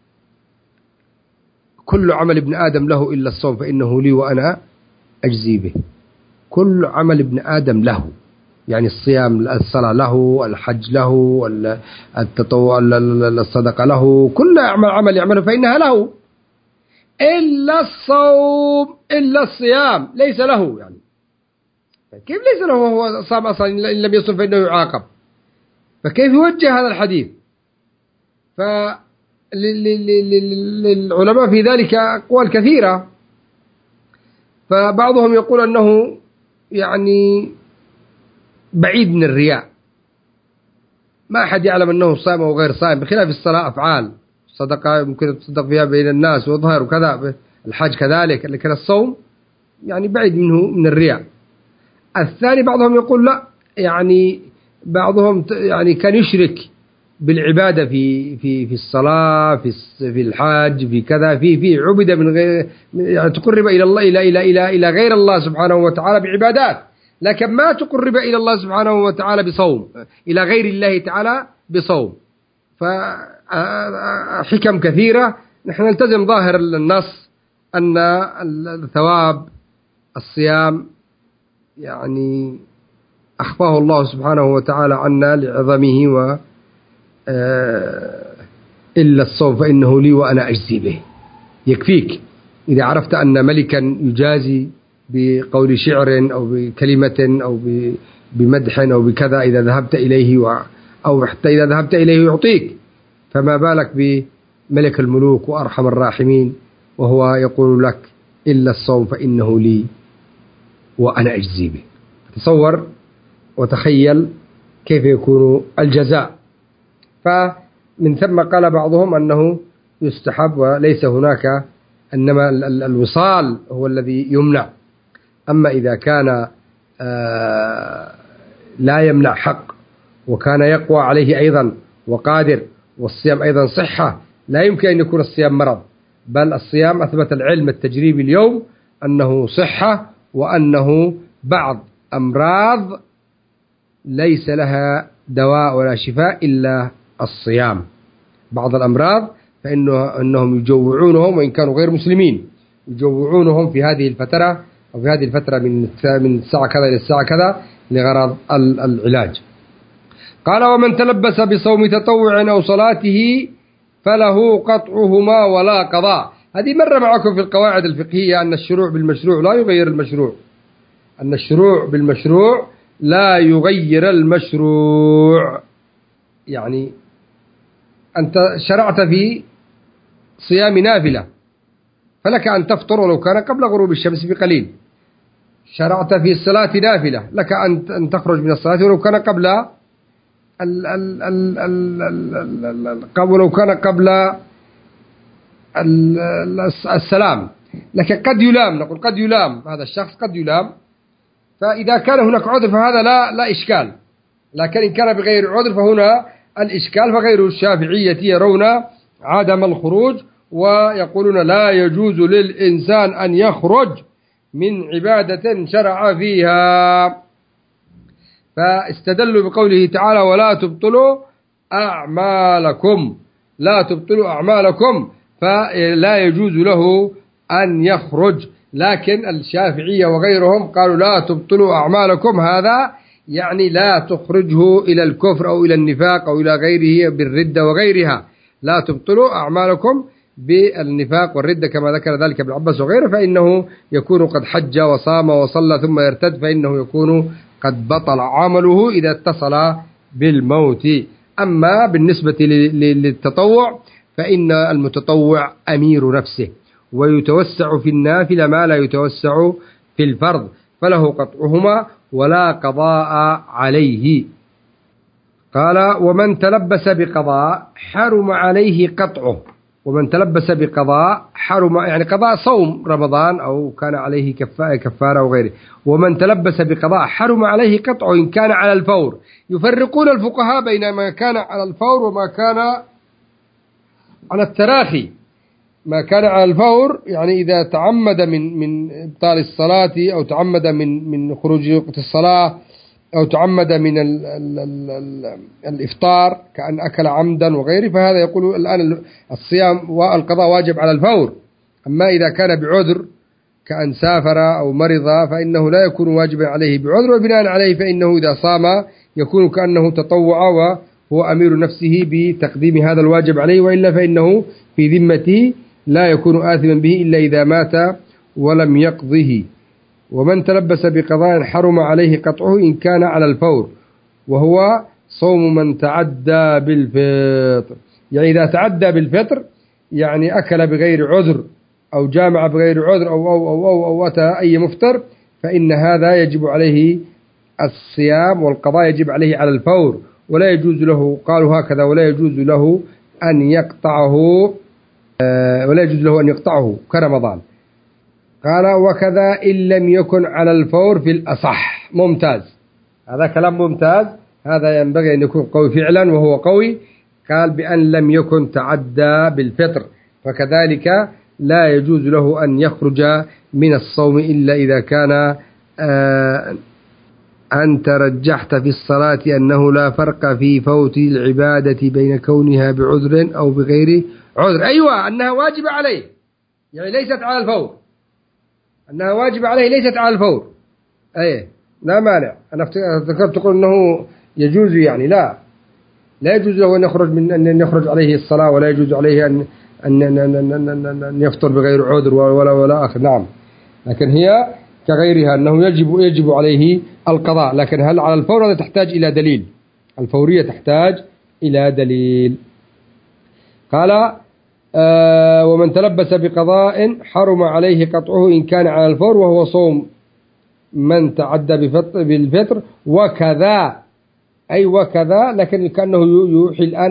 كل عمل ابن آدم له إلا الصوم فإنه لي وأنا أجزي به. كل عمل ابن آدم له، يعني الصيام، الصلاة له، الحج له، التطوع، الصدقة له، كل عمل يعمله فإنها له، إلا الصوم، إلا الصيام ليس له. يعني كيف ليس له وهو صام أصلا؟ إن لم يصم فإنه يعاقب. فكيف يوجه هذا الحديث؟ للعلماء في ذلك أقوال كثيرة. فبعضهم يقول أنه يعني بعيد من الرياء، ما أحد يعلم أنه صائم أو غير صائم، بخلاف الصلاة أفعال، صدقة ممكن تصدق فيها بين الناس ويظهر وكذا، الحج كذلك، لكن الصوم يعني بعيد منه من الرياء. الثاني بعضهم يقول لا، يعني بعضهم يعني كان يشرك بالعبادة في الصلاة، في الحج، في كذا، في عبد من غير، يعني تقرب إلى الله إلى غير الله سبحانه وتعالى بعبادات، لكن ما تقرب إلى الله سبحانه وتعالى بصوم، إلى غير الله تعالى بصوم. فحكم كثيرة. نحن نلتزم ظاهر النص أن الثواب الصيام يعني أخفاه الله سبحانه وتعالى عنا لعظمه، و إلا الصوم فإنه لي وأنا أجزي به. يكفيك إذا عرفت أن ملكا يجازي بقول شعر أو بكلمة أو بمدح أو بكذا إذا ذهبت إليه، أو حتى إذا ذهبت إليه يعطيك، فما بالك بملك الملوك وأرحم الراحمين وهو يقول لك إلا الصوم فإنه لي وأنا أجزي به. تصور وتخيل كيف يكون الجزاء. فمن ثم قال بعضهم أنه يستحب وليس هناك، إنما الوصال هو الذي يمنع. أما إذا كان لا يمنع حق وكان يقوى عليه أيضا وقادر، والصيام أيضا صحة، لا يمكن أن يكون الصيام مرض، بل الصيام أثبت العلم التجريبي اليوم أنه صحة، وأنه بعض أمراض ليس لها دواء ولا شفاء إلا الصيام. بعض الأمراض فإنهم يجوعونهم وإن كانوا غير مسلمين، يجوعونهم في هذه الفترة أو في هذه الفترة من الساعة كذا إلى الساعة كذا لغرض العلاج. قال ومن تلبس بصوم تطوع أو صلاته فله قطعهما ولا قضاء. هذه مرة معكم في القواعد الفقهية أن الشروع بالمشروع لا يغير المشروع، أن الشروع بالمشروع لا يغير المشروع. يعني أنت شرعت في صيام نافلة فلك أن تفطر ولو كان قبل غروب الشمس بقليل. شرعت في الصلاة نافلة لك أن تخرج من الصلاة ولو كان قبل السلام. لكن قد يلام، نقول قد يلام هذا الشخص، قد يلام، فإذا كان هناك عذر فهذا لا إشكال. لكن إن كان بغير عذر فهنا الإشكال. فغير الشافعية يرون عدم الخروج، ويقولون لا يجوز للإنسان أن يخرج من عبادة شرع فيها. فاستدلوا بقوله تعالى ولا تبطلوا أعمالكم، لا تبطلوا أعمالكم، فلا يجوز له أن يخرج. لكن الشافعية وغيرهم قالوا لا تبطلوا أعمالكم، هذا يعني لا تخرجه إلى الكفر أو إلى النفاق أو إلى غيره بالردة وغيرها، لا تبطلوا أعمالكم بالنفاق والردة كما ذكر ذلك ابن عباس وغيره، فإنه يكون قد حج وصام وصلى ثم يرتد، فإنه يكون قد بطل عمله إذا اتصل بالموت. أما بالنسبة للتطوع فإن المتطوع أمير نفسه، ويتوسع في النافلة ما لا يتوسع في الفرض، فله قطعهما ولا قضاء عليه. قال: ومن تلبس بقضاء حرم عليه قطعه. ومن تلبس بقضاء حرم، يعني قضاء صوم رمضان أو كان عليه كفارة أو غيره. ومن تلبس بقضاء حرم عليه قطعه إن كان على الفور. يفرقون الفقهاء بين ما كان على الفور وما كان على التراخي. ما كان على الفور يعني إذا تعمد من إبطال الصلاة، أو تعمد من خروج وقت الصلاة، أو تعمد من الإفطار كأن أكل عمدا وغيره، فهذا يقول الآن الصيام والقضاء واجب على الفور. أما إذا كان بعذر كأن سافر أو مرض فإنه لا يكون واجبا عليه بعذر، وبناء عليه فإنه إذا صام يكون كأنه تطوع وهو أمير نفسه بتقديم هذا الواجب عليه، وإلا فإنه في ذمته لا يكون آثما به إلا إذا مات ولم يقضه. ومن تلبس بقضاء حرم عليه قطعه إن كان على الفور، وهو صوم من تعدى بالفطر. يعني إذا تعدى بالفطر يعني أكل بغير عذر أو جامع بغير عذر أو أتى أي مفطر، فإن هذا يجب عليه الصيام والقضاء يجب عليه على الفور، ولا يجوز له، قالوا هكذا، ولا يجوز له أن يقطعه كرمضان. قال: وكذا إن لم يكن على الفور في الأصح. ممتاز، هذا كلام ممتاز، هذا ينبغي أن يكون قوي فعلا وهو قوي. قال: بأن لم يكن تعدى بالفطر، فكذلك لا يجوز له أن يخرج من الصوم إلا إذا كان أنت رجحت في الصلاة أنه لا فرق في فوت العبادة بين كونها بعذر أو بغير عذر. أيوة، أنها واجبة عليه، يعني ليست على الفور، أنها واجبة عليه ليست على الفور. أيه، لا مانع. أنا ذكرت تقول أنه يجوز، يعني لا يجوز له أن يخرج عليه الصلاة، ولا يجوز عليه أن يفطر بغير عذر ولا آخر. نعم، لكن هي كغيرها أنه يجب عليه القضاء. لكن هل على الفور؟ هذا تحتاج إلى دليل، الفورية تحتاج إلى دليل. قال: ومن تلبس بقضاء حرم عليه قطعه إن كان على الفور، وهو صوم من تعدى بالفطر. وكذا، أي وكذا، لكن كأنه يوحي الآن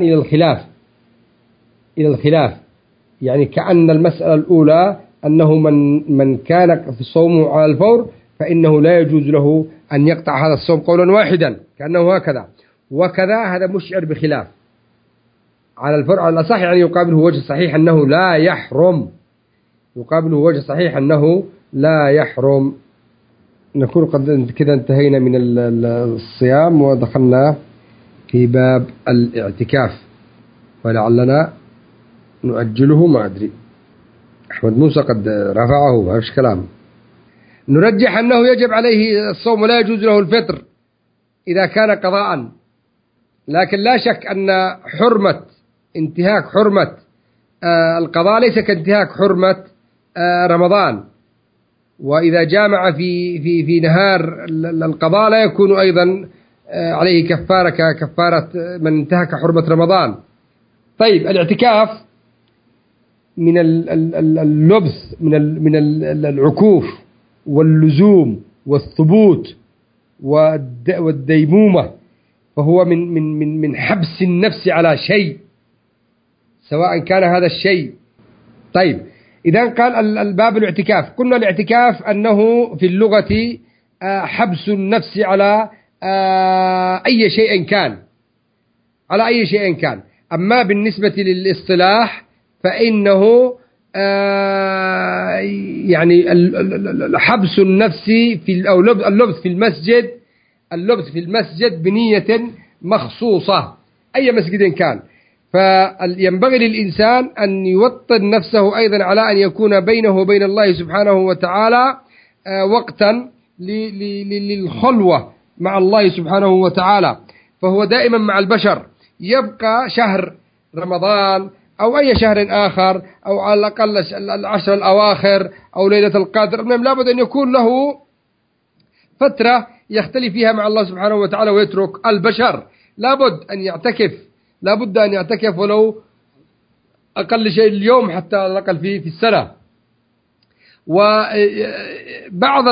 إلى الخلاف، يعني كأن المسألة الأولى أنه من كان في صومه على الفور فإنه لا يجوز له أن يقطع هذا الصوم قولا واحدا، كأنه هكذا. وكذا هذا مشعر بخلاف. على الفرع على الأصح يعني يقابله وجه صحيح أنه لا يحرم، يقابله وجه صحيح أنه لا يحرم. نكون قد كذا انتهينا من الصيام ودخلنا في باب الاعتكاف، ولعلنا نؤجله، ما أدري. أحمد موسى قد رفعه، ما فيش كلام. نرجح أنه يجب عليه الصوم ولا يجوز له الفطر إذا كان قضاء، لكن لا شك أن انتهاك حرمة القضاء ليس كانتهاك حرمة رمضان. وإذا جامع في نهار القضاء لا يكون أيضا عليه كفارة ككفارة من انتهك حرمة رمضان. طيب، الاعتكاف من اللبث، من العكوف واللزوم والثبوت والديمومة، فهو من حبس النفس على شيء، سواء كان هذا الشيء. طيب، إذا قال الباب الاعتكاف، قلنا الاعتكاف أنه في اللغة حبس النفس على أي شيء كان، على أي شيء كان. أما بالنسبة للاصطلاح فإنه يعني حبس النفس أو اللبث في المسجد بنية مخصوصة، أي مسجد كان. فينبغي للإنسان أن يوطن نفسه أيضا على أن يكون بينه وبين الله سبحانه وتعالى وقتا للخلوة مع الله سبحانه وتعالى. فهو دائما مع البشر، يبقى شهر رمضان أو أي شهر آخر، أو على الأقل العشر الأواخر أو ليلة القدر. المهم لابد أن يكون له فترة يختلي فيها مع الله سبحانه وتعالى ويترك البشر. لابد أن يعتكف ولو أقل شيء اليوم حتى على الأقل في السنة. وبعض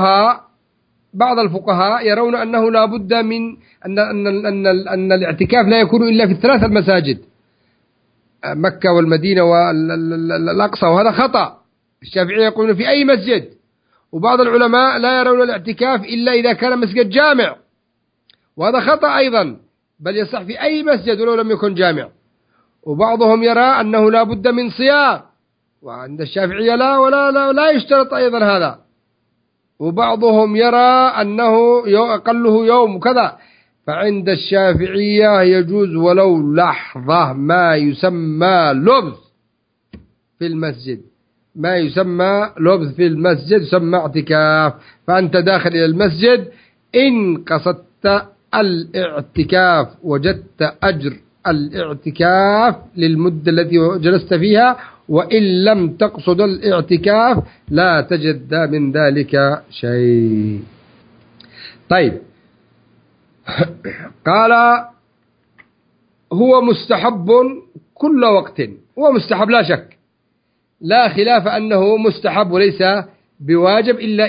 الفقهاء يرون أنه لا بد من أن الاعتكاف لا يكون إلا في الثلاث المساجد، مكة والمدينة والأقصى، وهذا خطأ. الشافعية يقولون في أي مسجد، وبعض العلماء لا يرون الاعتكاف إلا إذا كان مسجد جامع، وهذا خطأ أيضا، بل يصح في أي مسجد ولو لم يكن جامع. وبعضهم يرى أنه لا بد من صيام، وعند الشافعية لا يشترط أيضا هذا. وبعضهم يرى أنه أقله يوم كذا. فعند الشافعية يجوز ولو لحظة ما يسمى لبث في المسجد، يسمى اعتكاف. فأنت داخل إلى المسجد، إن قصدت الاعتكاف وجدت أجر الاعتكاف للمدة التي جلست فيها، وإن لم تقصد الاعتكاف لا تجد من ذلك شيء. طيب، قال هو مستحب كل وقت. هو مستحب لا شك، لا خلاف أنه مستحب وليس بواجب إلا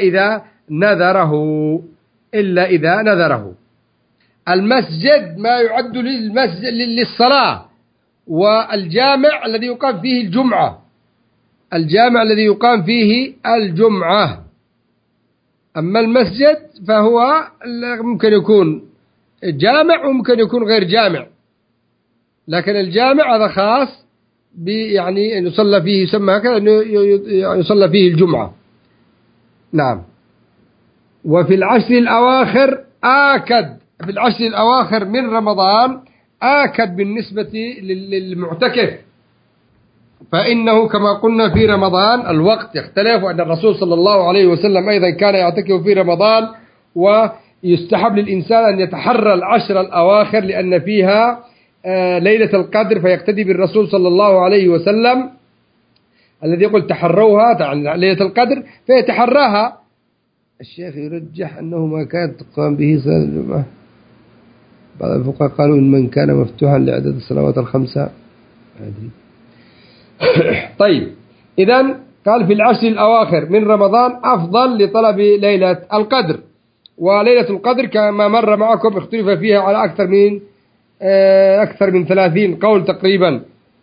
إذا نذره. المسجد ما يعد للصلاة، والجامع الذي يقام فيه الجمعة. أما المسجد فهو ممكن يكون جامع وممكن يكون غير جامع، لكن الجامع هذا خاص يعني أن يصلى فيه، يسمى هكذا أنه يصلى فيه الجمعة. نعم. وفي العشر الأواخر من رمضان آكد بالنسبة للمعتكف، فإنه كما قلنا في رمضان الوقت يختلف، وأن الرسول صلى الله عليه وسلم أيضا كان يعتكف في رمضان. ويستحب للإنسان أن يتحرى العشر الأواخر لأن فيها ليلة القدر، فيقتدي بالرسول صلى الله عليه وسلم الذي يقول تحروها ليلة القدر فيتحراها. الشيخ يرجح أنه ما كانت تقام به صلاة الجمعة. بعض الفقهاء قالوا إن من كان مفتوحا لعدد الصلوات الخمسة. طيب، إذن قال في العشر الأواخر من رمضان أفضل لطلب ليلة القدر. وليلة القدر كما مر معكم اختلف فيها على أكثر من 30 قول تقريبا،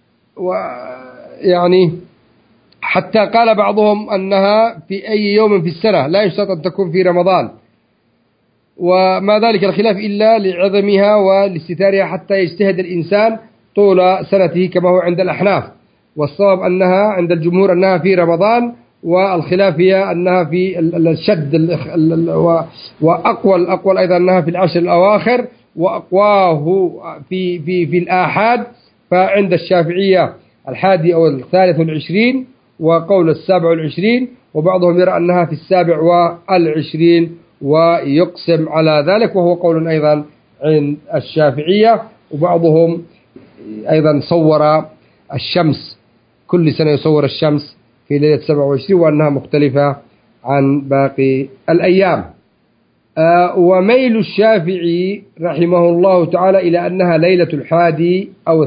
ويعني حتى قال بعضهم أنها في أي يوم في السنة، لا يشترط أن تكون في رمضان. وما ذلك الخلاف إلا لعظمها ولاستتارها حتى يجتهد الإنسان طول سنته كما هو عند الأحناف. والصواب أنها عند الجمهور أنها في رمضان، والخلاف هي أنها في الشد، وأقوى أيضا أنها في العشر الأواخر، وأقواه في الآحاد. فعند الشافعية 21 وقول 27، وبعضهم يرى أنها في 27 ويقسم على ذلك، وهو قول أيضا عند الشافعية. وبعضهم أيضا صور الشمس، كل سنة يصور الشمس في ليلة 27 وأنها مختلفة عن باقي الأيام. وميل الشافعي رحمه الله تعالى إلى أنها ليلة 21 أو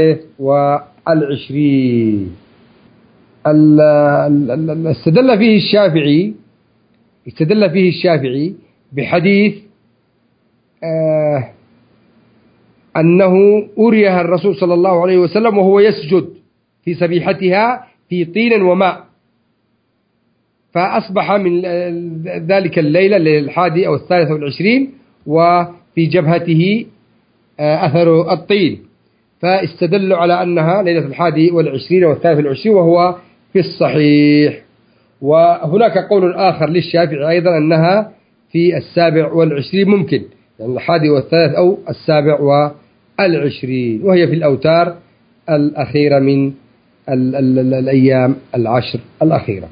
23. استدل فيه الشافعي بحديث أنه أريها الرسول صلى الله عليه وسلم وهو يسجد في سبيحتها في طين وماء، فأصبح من ذلك الليلة 21 أو 23 وفي جبهته أثر الطين، فاستدلوا على أنها ليلة 21 أو 23، وهو في الصحيح. وهناك قول آخر للشافعي أيضا أنها في 27 ممكن، يعني 21 أو 27، وهي في الأوتار الأخيرة من الأيام العشر الأخيرة.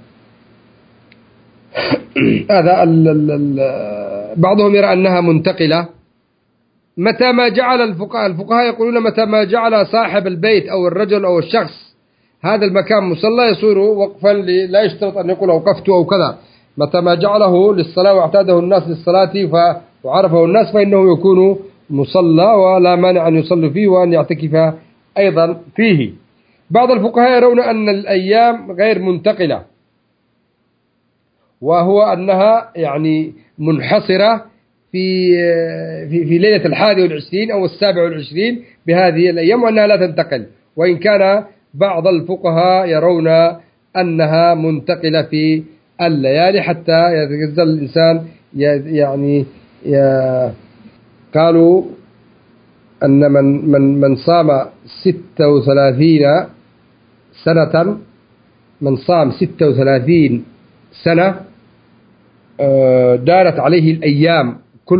هذا بعضهم يرى أنها منتقلة متى ما جعل الفقهاء يقولون متى ما جعل صاحب البيت أو الرجل أو الشخص هذا المكان مصلى يصير وقفا، لا يشترط أن يقول أوقفت أو كذا، متى ما جعله للصلاة واعتاده الناس للصلاة وعرفه الناس فإنه يكون مصلى، ولا مانع أن يصلي فيه وأن يعتكف أيضا فيه. بعض الفقهاء يرون أن الأيام غير منتقلة، وهو أنها يعني منحصرة في ليلة 21 أو 27 بهذه الأيام، وأنها لا تنتقل، وإن كان بعض الفقهاء يرون أنها منتقلة في الليالي حتى يتجزل الإنسان. يعني قالوا أن من صام 36 سنة، من صام 36 سنة دارت عليه الأيام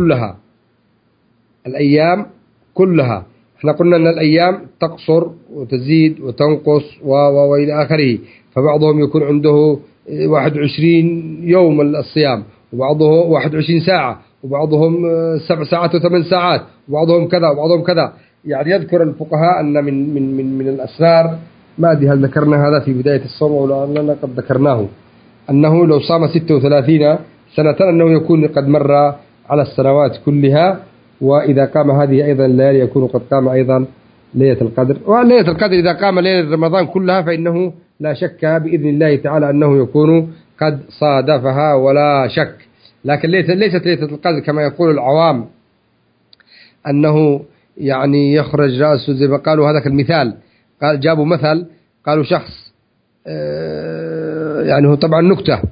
كلها. احنا قلنا أن الأيام تقصر وتزيد وتنقص وإلى آخره، فبعضهم يكون عنده 21 يوم الصيام، وبعضه 21 ساعة، وبعضهم 7 ساعات و8 ساعات، وبعضهم كذا وبعضهم كذا. يعني يذكر الفقهاء أن من الأسرار، ما أدري هل ذكرنا هذا في بداية الصوم أو أننا قد ذكرناه، أنه لو صام 36 سنة أنه يكون قد مر على السنوات كلها، وإذا قام هذه أيضا الليالي يكون قد قام أيضا ليلة القدر. وليلة القدر إذا قام ليلة رمضان كلها فإنه لا شك بإذن الله تعالى أنه يكون قد صادفها ولا شك. لكن ليست ليلة القدر كما يقول العوام أنه يعني يخرج رأسه، زي ما قالوا هذاك المثال، جابوا مثل قالوا شخص يعني هو طبعا نكتة،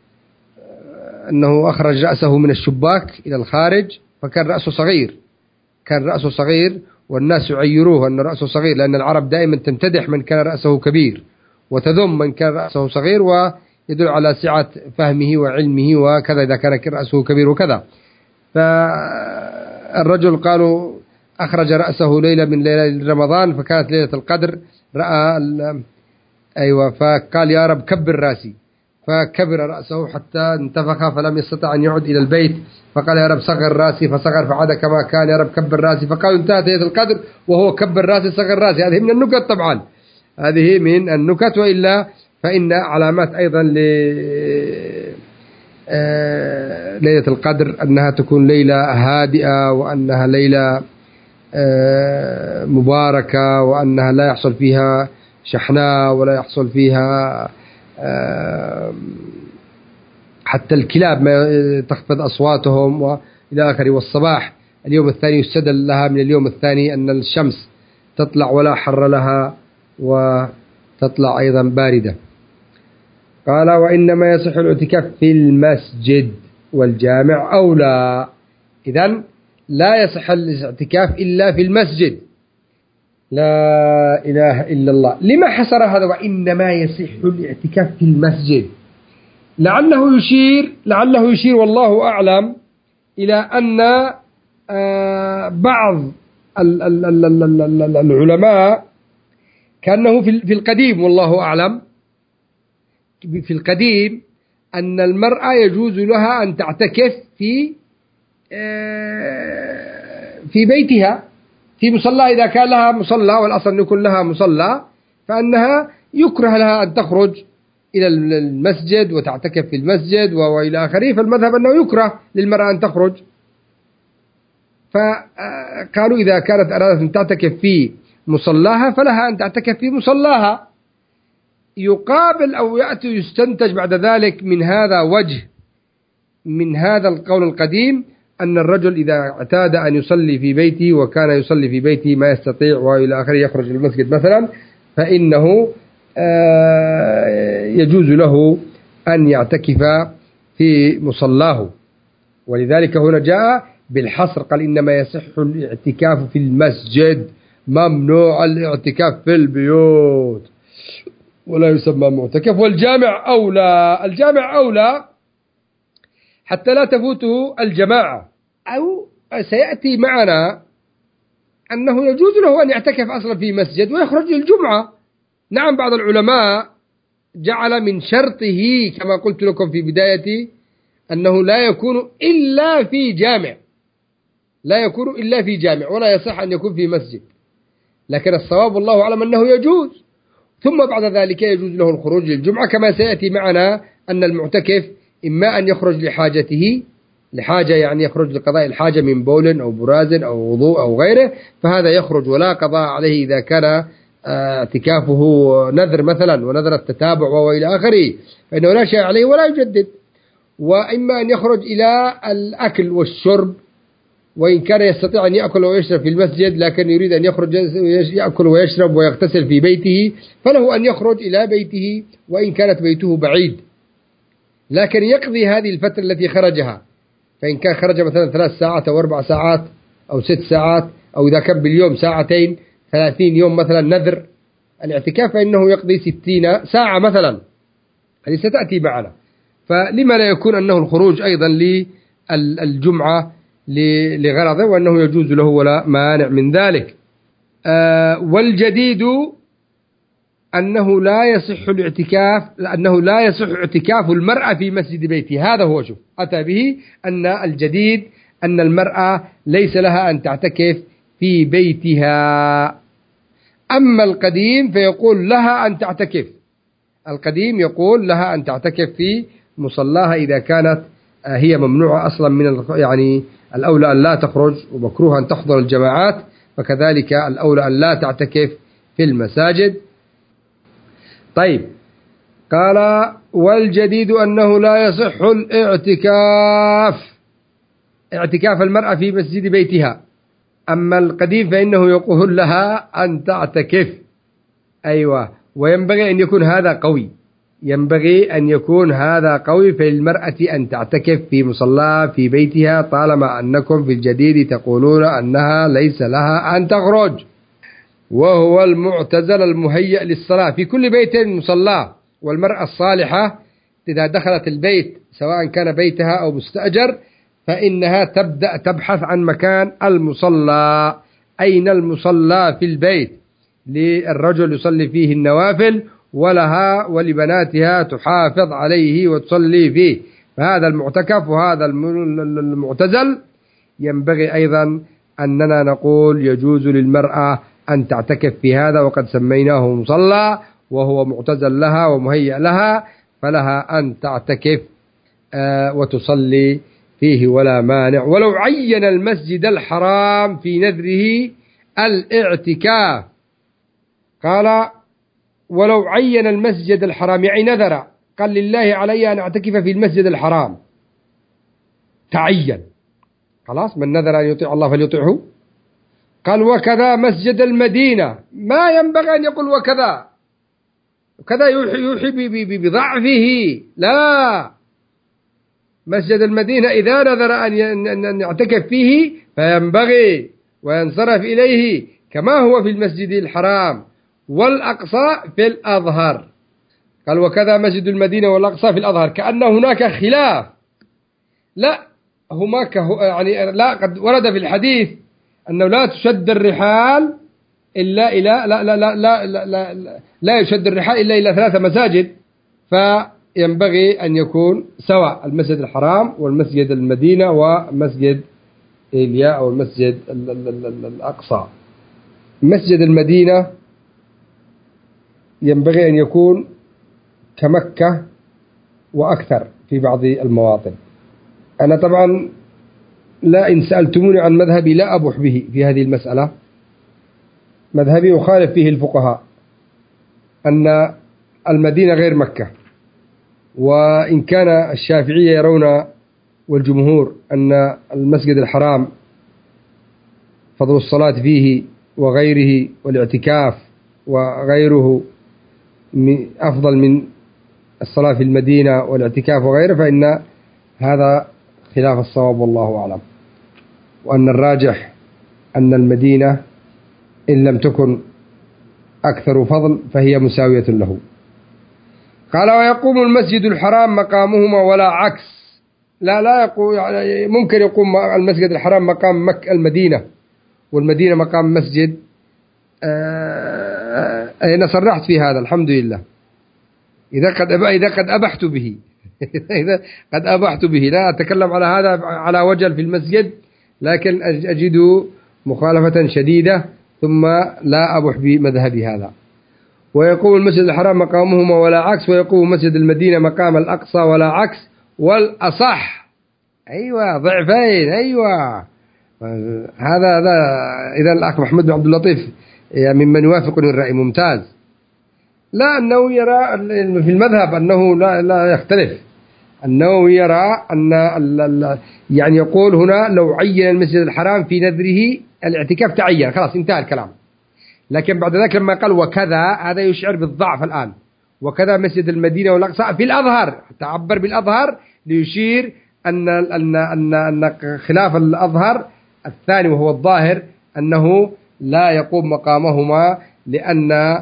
أنه أخرج رأسه من الشباك إلى الخارج فكان رأسه صغير، والناس يعيروه أن رأسه صغير، لأن العرب دائما تمتدح من كان رأسه كبير وتذم من كان رأسه صغير، ويدل على سعة فهمه وعلمه وكذا إذا كان رأسه كبير وكذا. فالرجل قالوا أخرج رأسه ليلة من ليلة رمضان فكانت ليلة القدر، رأى فقال يا رب كبر رأسي، فكبر رأسه حتى انتفخ فلم يستطع أن يعد إلى البيت، فقال يا رب صغر رأسي، فصغر فعاد كما كان، يا رب كبر رأسي، فقالوا انتهت ليلة القدر وهو كبر رأسي صغر رأسي. هذه من النكت طبعا، هذه من النكت، وإلا فإن علامات أيضا ليلة القدر أنها تكون ليلة هادئة، وأنها ليلة مباركة، وأنها لا يحصل فيها شحناء ولا يحصل فيها حتى الكلاب ما تخفض أصواتهم وإلى آخره. والصباح اليوم الثاني يستدل لها من اليوم الثاني أن الشمس تطلع ولا حر لها وتطلع أيضا باردة. قال وإنما يصح الاعتكاف في المسجد والجامع أولى. إذن لا يصح الاعتكاف إلا في المسجد. لا إله إلا الله. لما حصر هذا وإنما يصح الاعتكاف في المسجد؟ لعله يشير والله أعلم إلى أن بعض العلماء كأنه في القديم، والله أعلم، في القديم أن المرأة يجوز لها أن تعتكف في بيتها في مصلى، إذا كان لها مصلى، والأصل أن يكون لها مصلى، فأنها يكره لها أن تخرج إلى المسجد وتعتكف في المسجد وإلى آخره. فالمذهب أنه يكره للمرأة أن تخرج، فقالوا إذا كانت أرادت أن تعتكف في مصلاها فلها أن تعتكف في مصلاها. يقابل أو يأتي يستنتج بعد ذلك من هذا وجه من هذا القول القديم أن الرجل إذا اعتاد أن يصلي في بيته وكان يصلي في بيته ما يستطيع وإلى آخره يخرج للمسجد مثلا، فإنه يجوز له أن يعتكف في مصلاه. ولذلك هنا جاء بالحصر، قال إنما يصح الاعتكاف في المسجد، ممنوع الاعتكاف في البيوت ولا يسمى معتكف. والجامع أولى، الجامع أولى حتى لا تفوته الجماعة. أو سيأتي معنا أنه يجوز له أن يعتكف أصلا في مسجد ويخرج للجمعة. نعم، بعض العلماء جعل من شرطه كما قلت لكم في بدايتي أنه لا يكون إلا في جامع، لا يكون إلا في جامع، ولا يصح أن يكون في مسجد، لكن الصواب والله أعلم أنه يجوز. ثم بعد ذلك يجوز له الخروج للجمعة، كما سيأتي معنا أن المعتكف إما أن يخرج لحاجته، لحاجة يعني يخرج لقضاء الحاجة من بول أو براز أو وضوء أو غيره، فهذا يخرج ولا قضاء عليه إذا كان اعتكافه نذر مثلا، ونذر التتابع وإلى آخره، فإنه لا شيء عليه ولا يجدد. وإما أن يخرج إلى الأكل والشرب، وإن كان يستطيع أن يأكل ويشرب في المسجد لكن يريد أن يخرج يأكل ويشرب ويغتسل في بيته، فله أن يخرج إلى بيته وإن كانت بيته بعيد، لكن يقضي هذه الفترة التي خرجها. فإن كان خرج مثلا 3 ساعات أو 4 ساعات أو 6 ساعات، أو إذا كان باليوم ساعتين، 30 يوم مثلا نذر الاعتكاف، فإنه يقضي 60 ساعة مثلا، هذه ستأتي معنا. فلما لا يكون أنه الخروج أيضا للجمعة لغرضه، وأنه يجوز له ولا مانع من ذلك. والجديد أنه لا يصح الاعتكاف، لأنه لا يصح اعتكاف المرأة في مسجد بيتها. هذا هو شوف أتى به، أن الجديد أن المرأة ليس لها أن تعتكف في بيتها. أما القديم فيقول لها أن تعتكف، القديم يقول لها أن تعتكف في مصلاها إذا كانت هي ممنوعة أصلا من يعني الأولى أن لا تخرج، ومكروه أن تحضر الجماعات، فكذلك الأولى أن لا تعتكف في المساجد. طيب، قال والجديد أنه لا يصح اعتكاف المرأة في مسجد بيتها. أما القديم فإنه يقول لها أن تعتكف. أيوة، وينبغي أن يكون هذا قوي، ينبغي أن يكون هذا قوي فللمرأة أن تعتكف في مصلى في بيتها، طالما أنكم في الجديد تقولون أنها ليس لها أن تخرج. وهو المعتزل المهيأ للصلاة في كل بيت مصلى. والمرأة الصالحة إذا دخلت البيت سواء كان بيتها أو مستأجر، فإنها تبدأ تبحث عن مكان المصلى، أين المصلى في البيت للرجل يصلي فيه النوافل، ولها ولبناتها تحافظ عليه وتصلي فيه. فهذا المعتكف وهذا المعتزل ينبغي أيضا أننا نقول يجوز للمرأة أن تعتكف في هذا، وقد سميناه مصلى وهو معتزل لها ومهيأ لها، فلها أن تعتكف وتصلي فيه ولا مانع. ولو عين المسجد الحرام في نذره الاعتكاف، قال ولو عين المسجد الحرام يعني نذر، قال لله علي أن أعتكف في المسجد الحرام، تعين خلاص، من نذر أن يطيع الله فليطيعه. قال وكذا مسجد المدينة، ما ينبغي أن يقول وكذا يوحي بضعفه، لا، مسجد المدينة إذا نذر أن يعتكف فيه فينبغي وينصرف إليه كما هو في المسجد الحرام والأقصى في الأظهر. قال وكذا مسجد المدينة والأقصى في الأظهر، كأن هناك خلاف. لا، هناك يعني لا، قد ورد في الحديث أنه لا تشد الرحال إلا إلى لا يشد الرحال إلا إلى 3 مساجد، فينبغي أن يكون سواء المسجد الحرام والمسجد المدينة ومسجد إيلياء أو المسجد الأقصى. مسجد المدينة ينبغي أن يكون كمكة وأكثر في بعض المواطن. أنا طبعا لا، إن سألتموني عن مذهبي لا أبح به في هذه المسألة، مذهبي يخالف فيه الفقهاء أن المدينة غير مكة، وإن كان الشافعية يرون والجمهور أن المسجد الحرام فضل الصلاة فيه وغيره والاعتكاف وغيره أفضل من الصلاة في المدينة والاعتكاف وغيره، فإن هذا خلاف الصواب والله أعلم، وأن الراجح أن المدينة إن لم تكن أكثر فضل فهي مساوية له. قال ويقوم المسجد الحرام مقامهما ولا عكس. لا يقوم، يعني ممكن يقوم المسجد الحرام مقام المدينة، والمدينة مقام مسجد. أنا صرحت في هذا الحمد لله، إذا قد أبحت به إذا قد أبحت به، لا أتكلم على هذا على وجل في المسجد، لكن أجد مخالفة شديدة، ثم لا أبح بمذهبي هذا. ويقوم المسجد الحرام مقامهما ولا عكس، ويقوم مسجد المدينة مقام الأقصى ولا عكس، والأصح أيوة ضعفين. أيوة هذا إذا الأخ محمد بن عبد اللطيف ممن يوافقني الرأي، ممتاز. لا، أنه يرى في المذهب أنه لا يختلف. أنه يرى أن يعني يقول هنا لو عين المسجد الحرام في نذره الاعتكاف تعين، خلاص انتهى الكلام. لكن بعد ذلك لما قال وكذا، هذا يشعر بالضعف الآن. وكذا مسجد المدينة والأقصى في الأظهر، تعبر بالأظهر ليشير أن خلاف الأظهر الثاني وهو الظاهر أنه لا يقوم مقامهما، لأن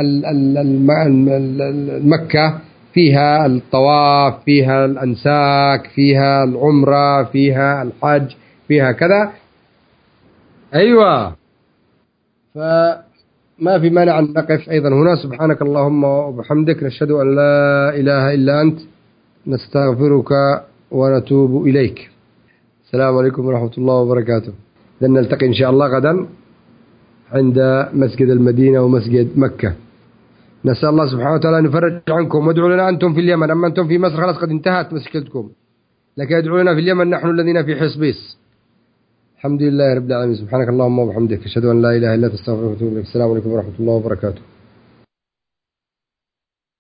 مكة فيها الطواف، فيها الأنساك، فيها العمرة، فيها الحج، فيها كذا. أيوة، فما في مانع أن نقف أيضا هنا. سبحانك اللهم وبحمدك، نشهد أن لا إله إلا أنت، نستغفرك ونتوب إليك. السلام عليكم ورحمة الله وبركاته. لن نلتقي إن شاء الله غدا عند مسجد المدينة ومسجد مكة. نسأل الله سبحانه وتعالى أن يفرج عنكم، وادعوا لنا أنتم في اليمن. أما أنتم في مصر خلاص قد انتهت مشكلتكم، لكن ادعوا لنا في اليمن نحن الذين في حصبيس. الحمد لله رب العالمين. سبحانك اللهم وبحمدك، أشهد أن لا إله إلا أنت، أستغفرك وأتوب إليك. السلام عليكم ورحمة الله وبركاته.